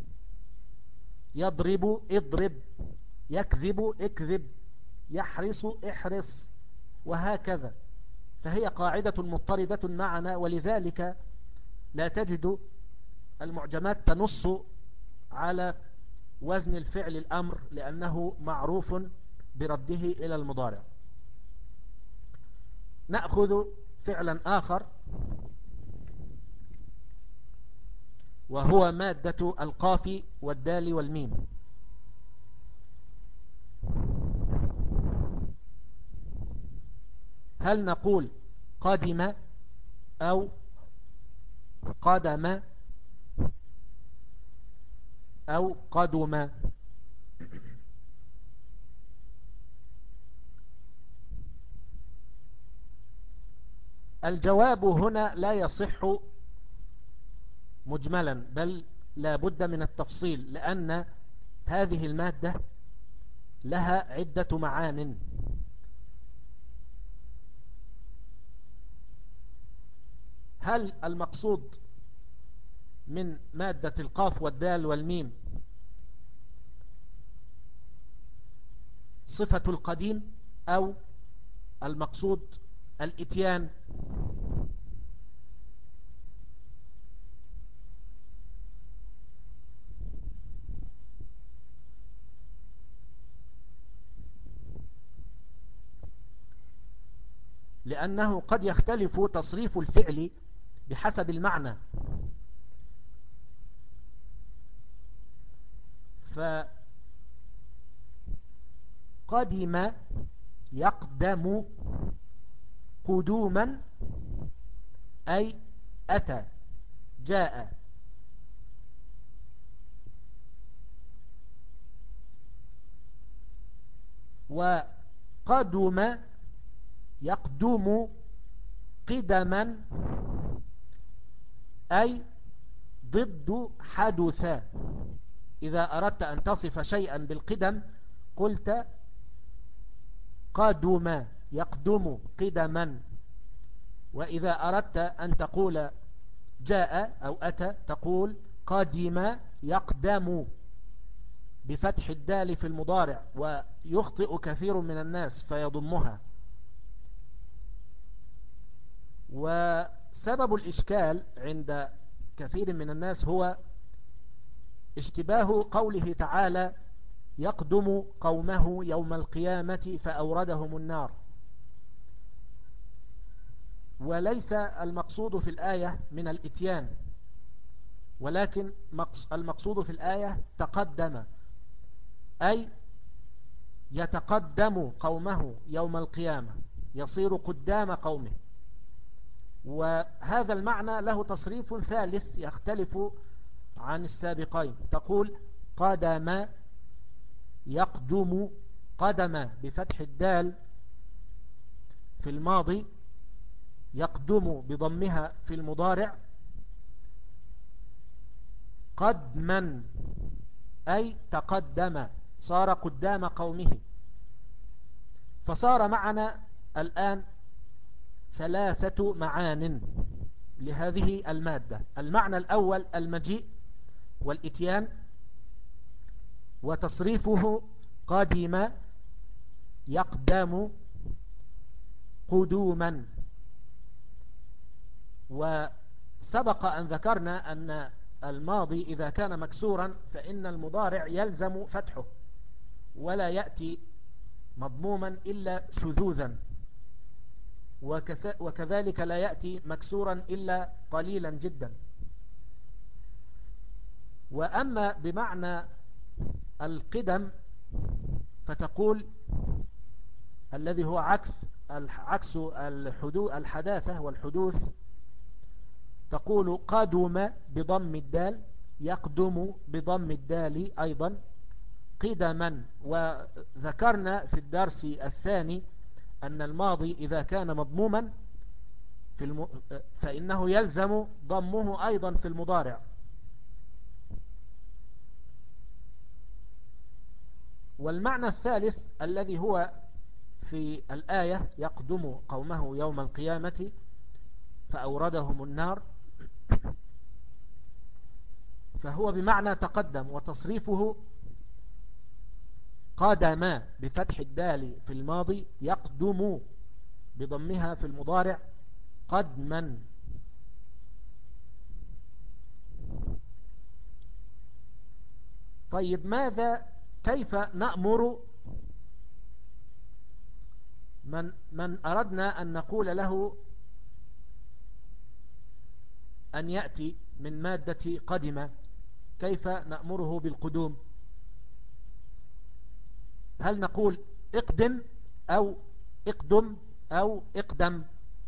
يضرب اضرب، يكذب اكذب، يحرص احرص، وهكذا. فهي قاعدة مضطردة معنا، ولذلك لا تجد المعجمات تنص على وزن الفعل الأمر، لأنه معروف برده إلى المضارع. نأخذ فعلا آخر، وهو مادة القاف والدال والميم. هل نقول قدم أو قدم أو قدم؟ الجواب هنا لا يصح مجملا، بل لا بد من التفصيل، لأن هذه المادة لها عدة معان. هل المقصود من مادة القاف والدال والميم صفة القديم، أو المقصود الإتيان؟ لأنه قد يختلف تصريف الفعل بحسب المعنى. فقدم يقدم قدوما، أي أتى جاء. وقدم يقدم قدما، أي ضد حدث. إذا أردت أن تصف شيئا بالقدم قلت قدم يقدم قدما، وإذا أردت أن تقول جاء أو أتى تقول قدم يقدم بفتح الدال في المضارع، ويخطئ كثير من الناس فيضمها. وسبب الإشكال عند كثير من الناس هو اشتباه قوله تعالى يقدم قومه يوم القيامة فأوردهم النار. وليس المقصود في الآية من الإتيان، ولكن المقصود في الآية تقدم، أي يتقدم قومه يوم القيامة، يصير قدام قومه. وهذا المعنى له تصريف ثالث يختلف عن السابقين، تقول قدم يقدم، قدم بفتح الدال في الماضي، يقدم بضمها في المضارع، قدما أي تقدم، صار قدام قومه. فصار معنا الآن ثلاثة معان لهذه المادة. المعنى الأول المجيء والإتيان، وتصريفه قدم يقدم قدوما. وسبق أن ذكرنا أن الماضي إذا كان مكسورا فإن المضارع يلزم فتحه، ولا يأتي مضموما إلا شذوذا، وكذلك لا يأتي مكسورا إلا قليلا جدا. وأما بمعنى القدم فتقول الذي هو عكس الحداثة والحدوث، تقول قدم بضم الدال، يقدم بضم الدال أيضا، قدما. وذكرنا في الدرس الثاني أن الماضي إذا كان مضموما فإنه يلزم ضمه أيضا في المضارع. والمعنى الثالث الذي هو في الآية يقدم قومه يوم القيامة فأوردهم النار، فهو بمعنى تقدم، وتصريفه قدم بفتح الدال في الماضي، يقدم بضمها في المضارع قدما. طيب كيف نأمر من أردنا أن نقول له أن يأتي من مادة قدم؟ كيف نأمره بالقدوم؟ هل نقول اقدم أو اقدم أو اقدم؟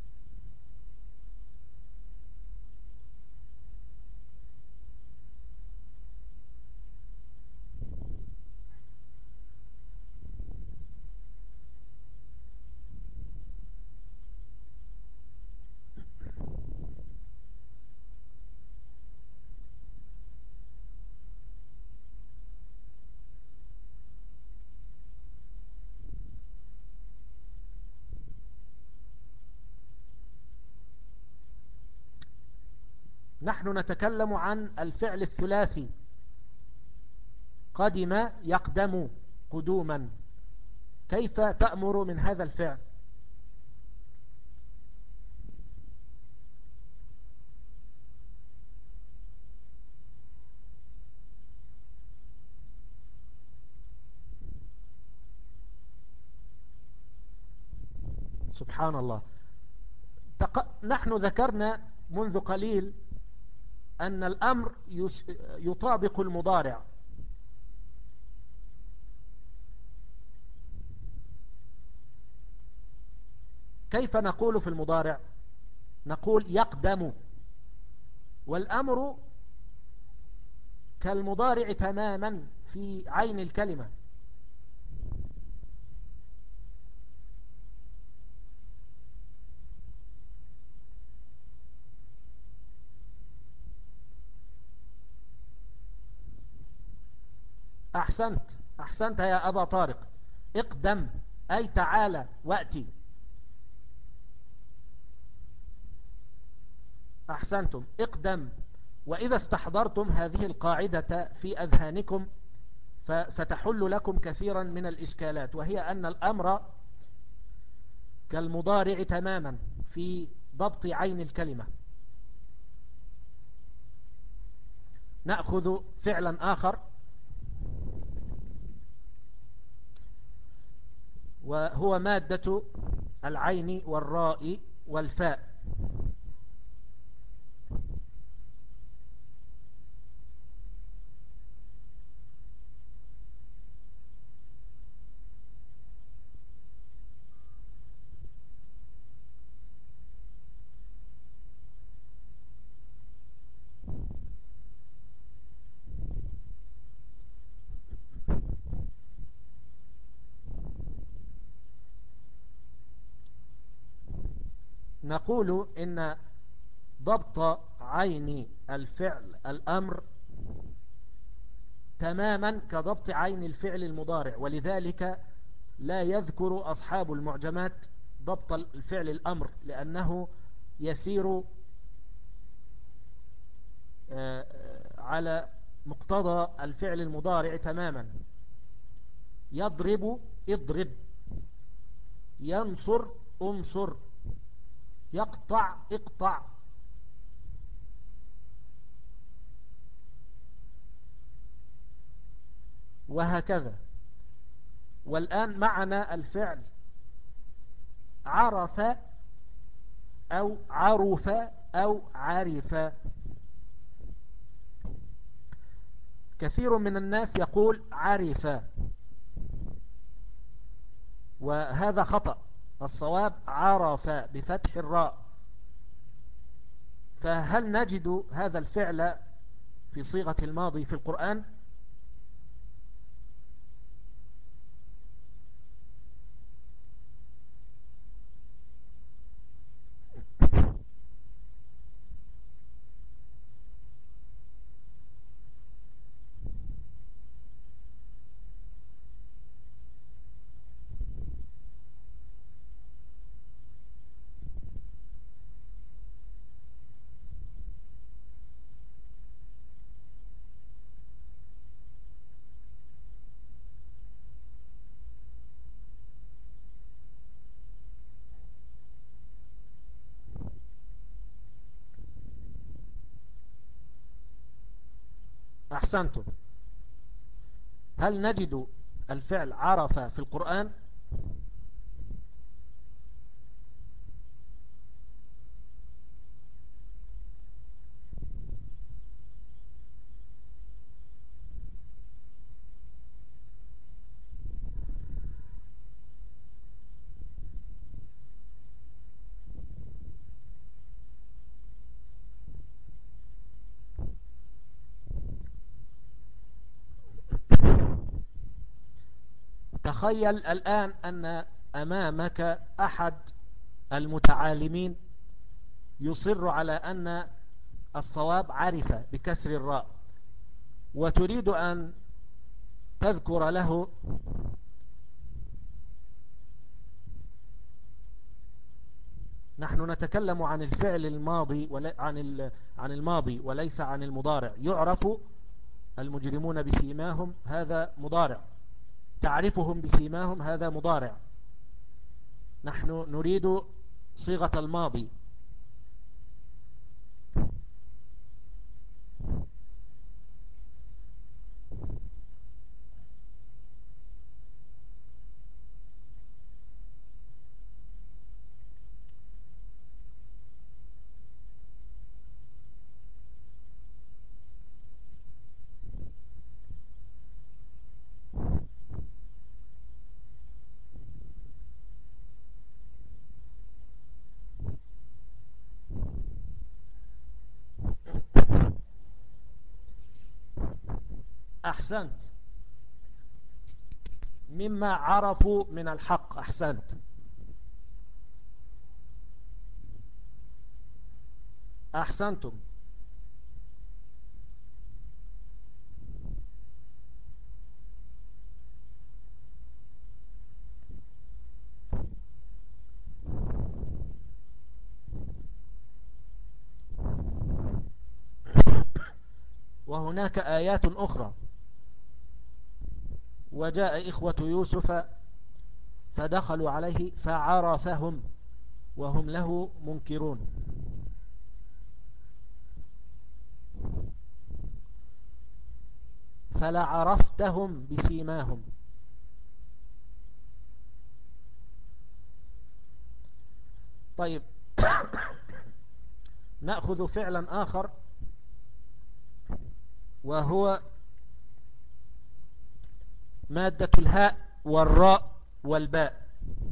نحن نتكلم عن الفعل الثلاثي، قدم يقدم قدوما. كيف تأمر من هذا الفعل؟ سبحان الله. نحن ذكرنا منذ قليل أن الأمر يطابق المضارع. كيف نقول في المضارع؟ نقول يقدم، والأمر كالمضارع تماما في عين الكلمة. أحسنت يا أبا طارق. اقدم أي تعالى وأتي. أحسنتم، اقدم. وإذا استحضرتم هذه القاعدة في أذهانكم فستحل لكم كثيرا من الإشكالات، وهي أن الأمر كالمضارع تماما في ضبط عين الكلمة. نأخذ فعلا آخر، وهو مادة العين والراء والفاء. نقول إن ضبط عين الفعل الأمر تماما كضبط عين الفعل المضارع، ولذلك لا يذكر أصحاب المعجمات ضبط الفعل الأمر، لأنه يسير على مقتضى الفعل المضارع تماما. يضرب اضرب، ينصر انصر، يقطع اقطع. وهكذا. والآن معنا الفعل عرف أو عرف أو عرف. كثير من الناس يقول عرف، وهذا خطأ. الصواب عرف بفتح الراء. فهل نجد هذا الفعل في صيغة الماضي في القرآن؟ أحسنتم. هل نجد الفعل عرف في القرآن؟ تخيل الآن أن أمامك أحد المتعالمين يصر على أن الصواب عرف بكسر الراء، وتريد أن تذكر له نحن نتكلم عن الفعل الماضي عن الماضي وليس عن المضارع. يعرف المجرمون بسيماهم هذا مضارع، تعرفهم بسيماهم هذا مضارع. نحن نريد صيغة الماضي. أحسنت، مما عرفوا من الحق. أحسنت. أحسنتم. وهناك آيات أخرى: وجاء إخوة يوسف فدخلوا عليه فعرفهم وهم له منكرون. فلعرفتهم بسيماهم. طيب، نأخذ فعلا آخر وهو مادة الهاء والراء والباء.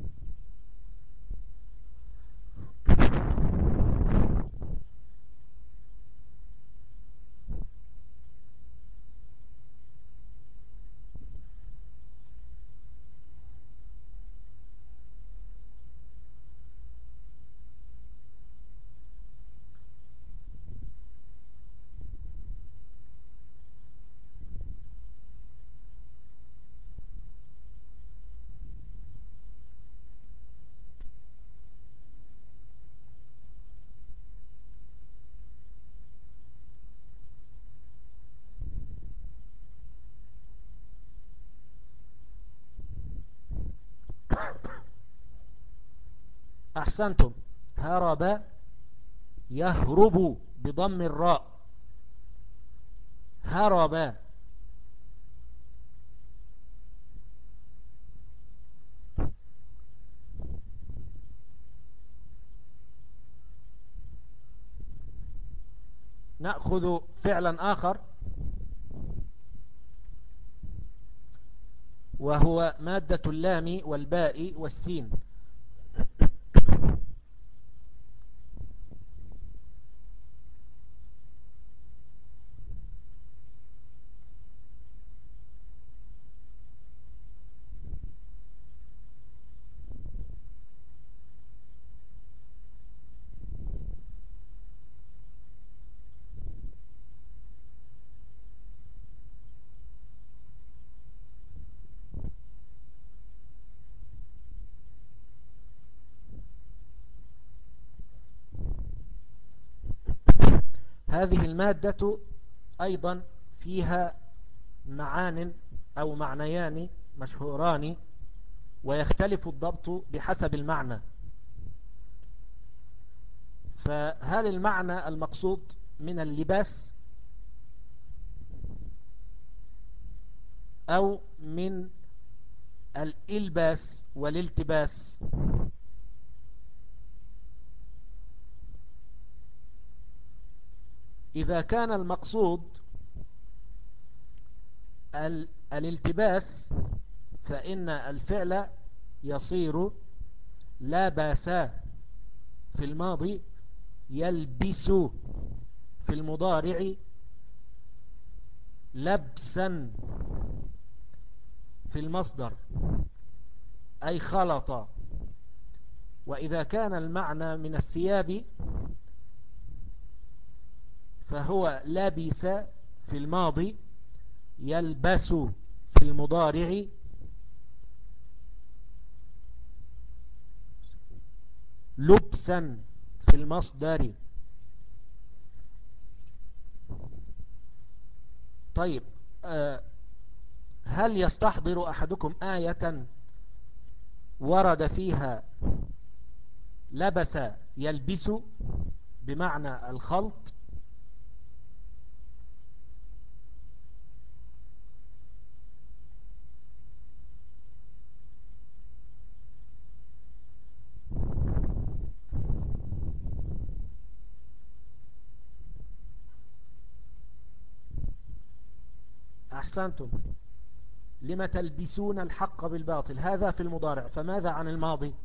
أحسنتم. هرب يهرب بضم الراء. هرب. نأخذ فعلا آخر وهو مادة اللام والباء والسين. هذه المادة أيضا فيها معان أو معنيان مشهوران، ويختلف الضبط بحسب المعنى. فهل المعنى المقصود من اللباس أو من الإلباس والالتباس. إذا كان المقصود الالتباس فإن الفعل يصير لبس في الماضي، يلبس في المضارع، لبسا في المصدر أي خلط. وإذا كان المعنى من الثياب فهو لبس في الماضي، يلبس في المضارع، لبسا في المصدر. طيب، هل يستحضر أحدكم آية ورد فيها لبس يلبس بمعنى الخلط؟ أحسنتم. لم تلبسون الحق بالباطل، هذا في المضارع. فماذا عن الماضي؟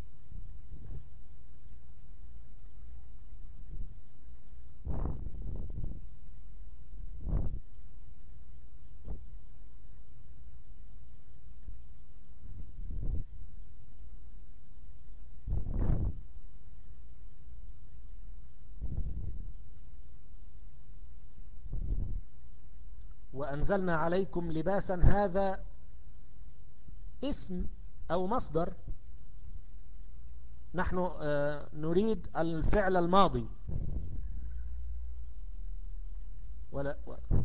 وأنزلنا عليكم لباسا، هذا اسم أو مصدر. نحن نريد الفعل الماضي ولا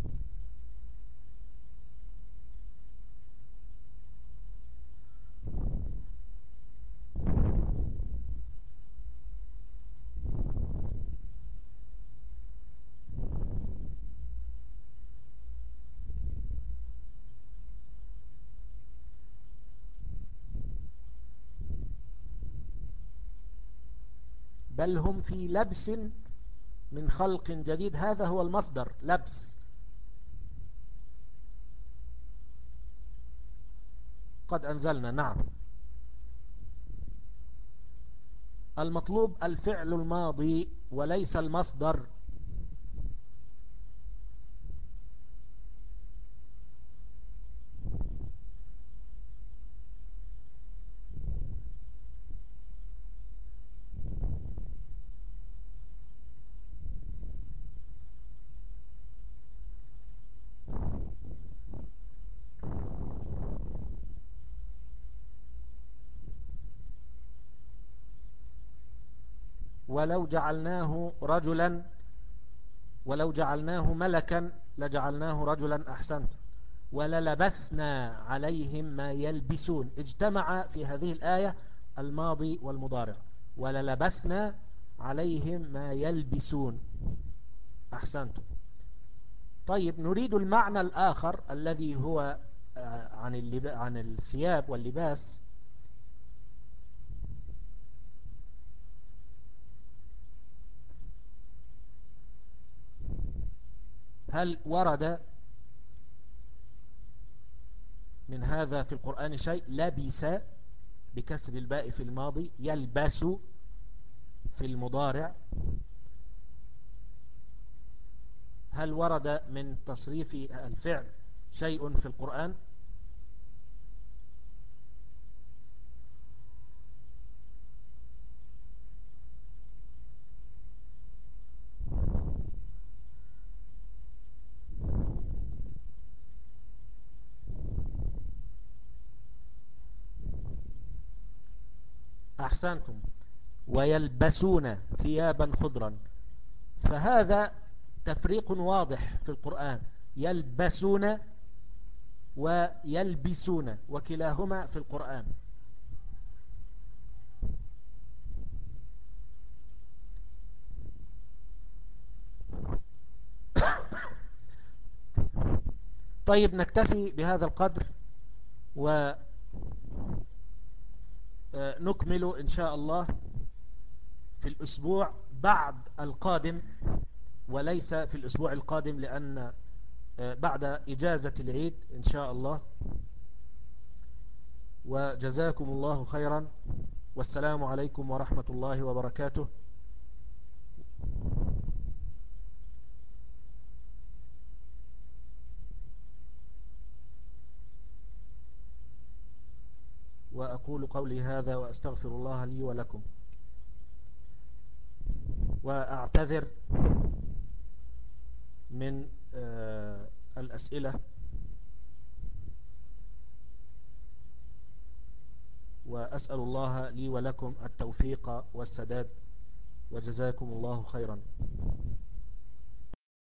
بل هم في لبس من خلق جديد، هذا هو المصدر لبس. قد أنزلنا، نعم. المطلوب الفعل الماضي وليس المصدر. ولو جعلناه ملكا لجعلناه رجلا. أحسنت. وللبسنا عليهم ما يلبسون، اجتمع في هذه الآية الماضي والمضارع. وللبسنا عليهم ما يلبسون. أحسنت. طيب، نريد المعنى الآخر الذي هو عن الثياب واللباس. هل ورد من هذا في القرآن شيء؟ لبس بكسر الباء في الماضي، يلبس في المضارع. هل ورد من تصريف الفعل شيء في القرآن؟ أحسنتم. ويلبسون ثيابا خضرا، فهذا تفريق واضح في القرآن. يلبسون ويلبسون وكلاهما في القرآن. طيب نكتفي بهذا القدر، ونكمل إن شاء الله في الأسبوع بعد القادم، وليس في الأسبوع القادم، لأن بعد إجازة العيد إن شاء الله. وجزاكم الله خيرا، والسلام عليكم ورحمة الله وبركاته. وأقول قولي هذا وأستغفر الله لي ولكم، وأعتذر من الأسئلة، وأسأل الله لي ولكم التوفيق والسداد، وجزاكم الله خيرا.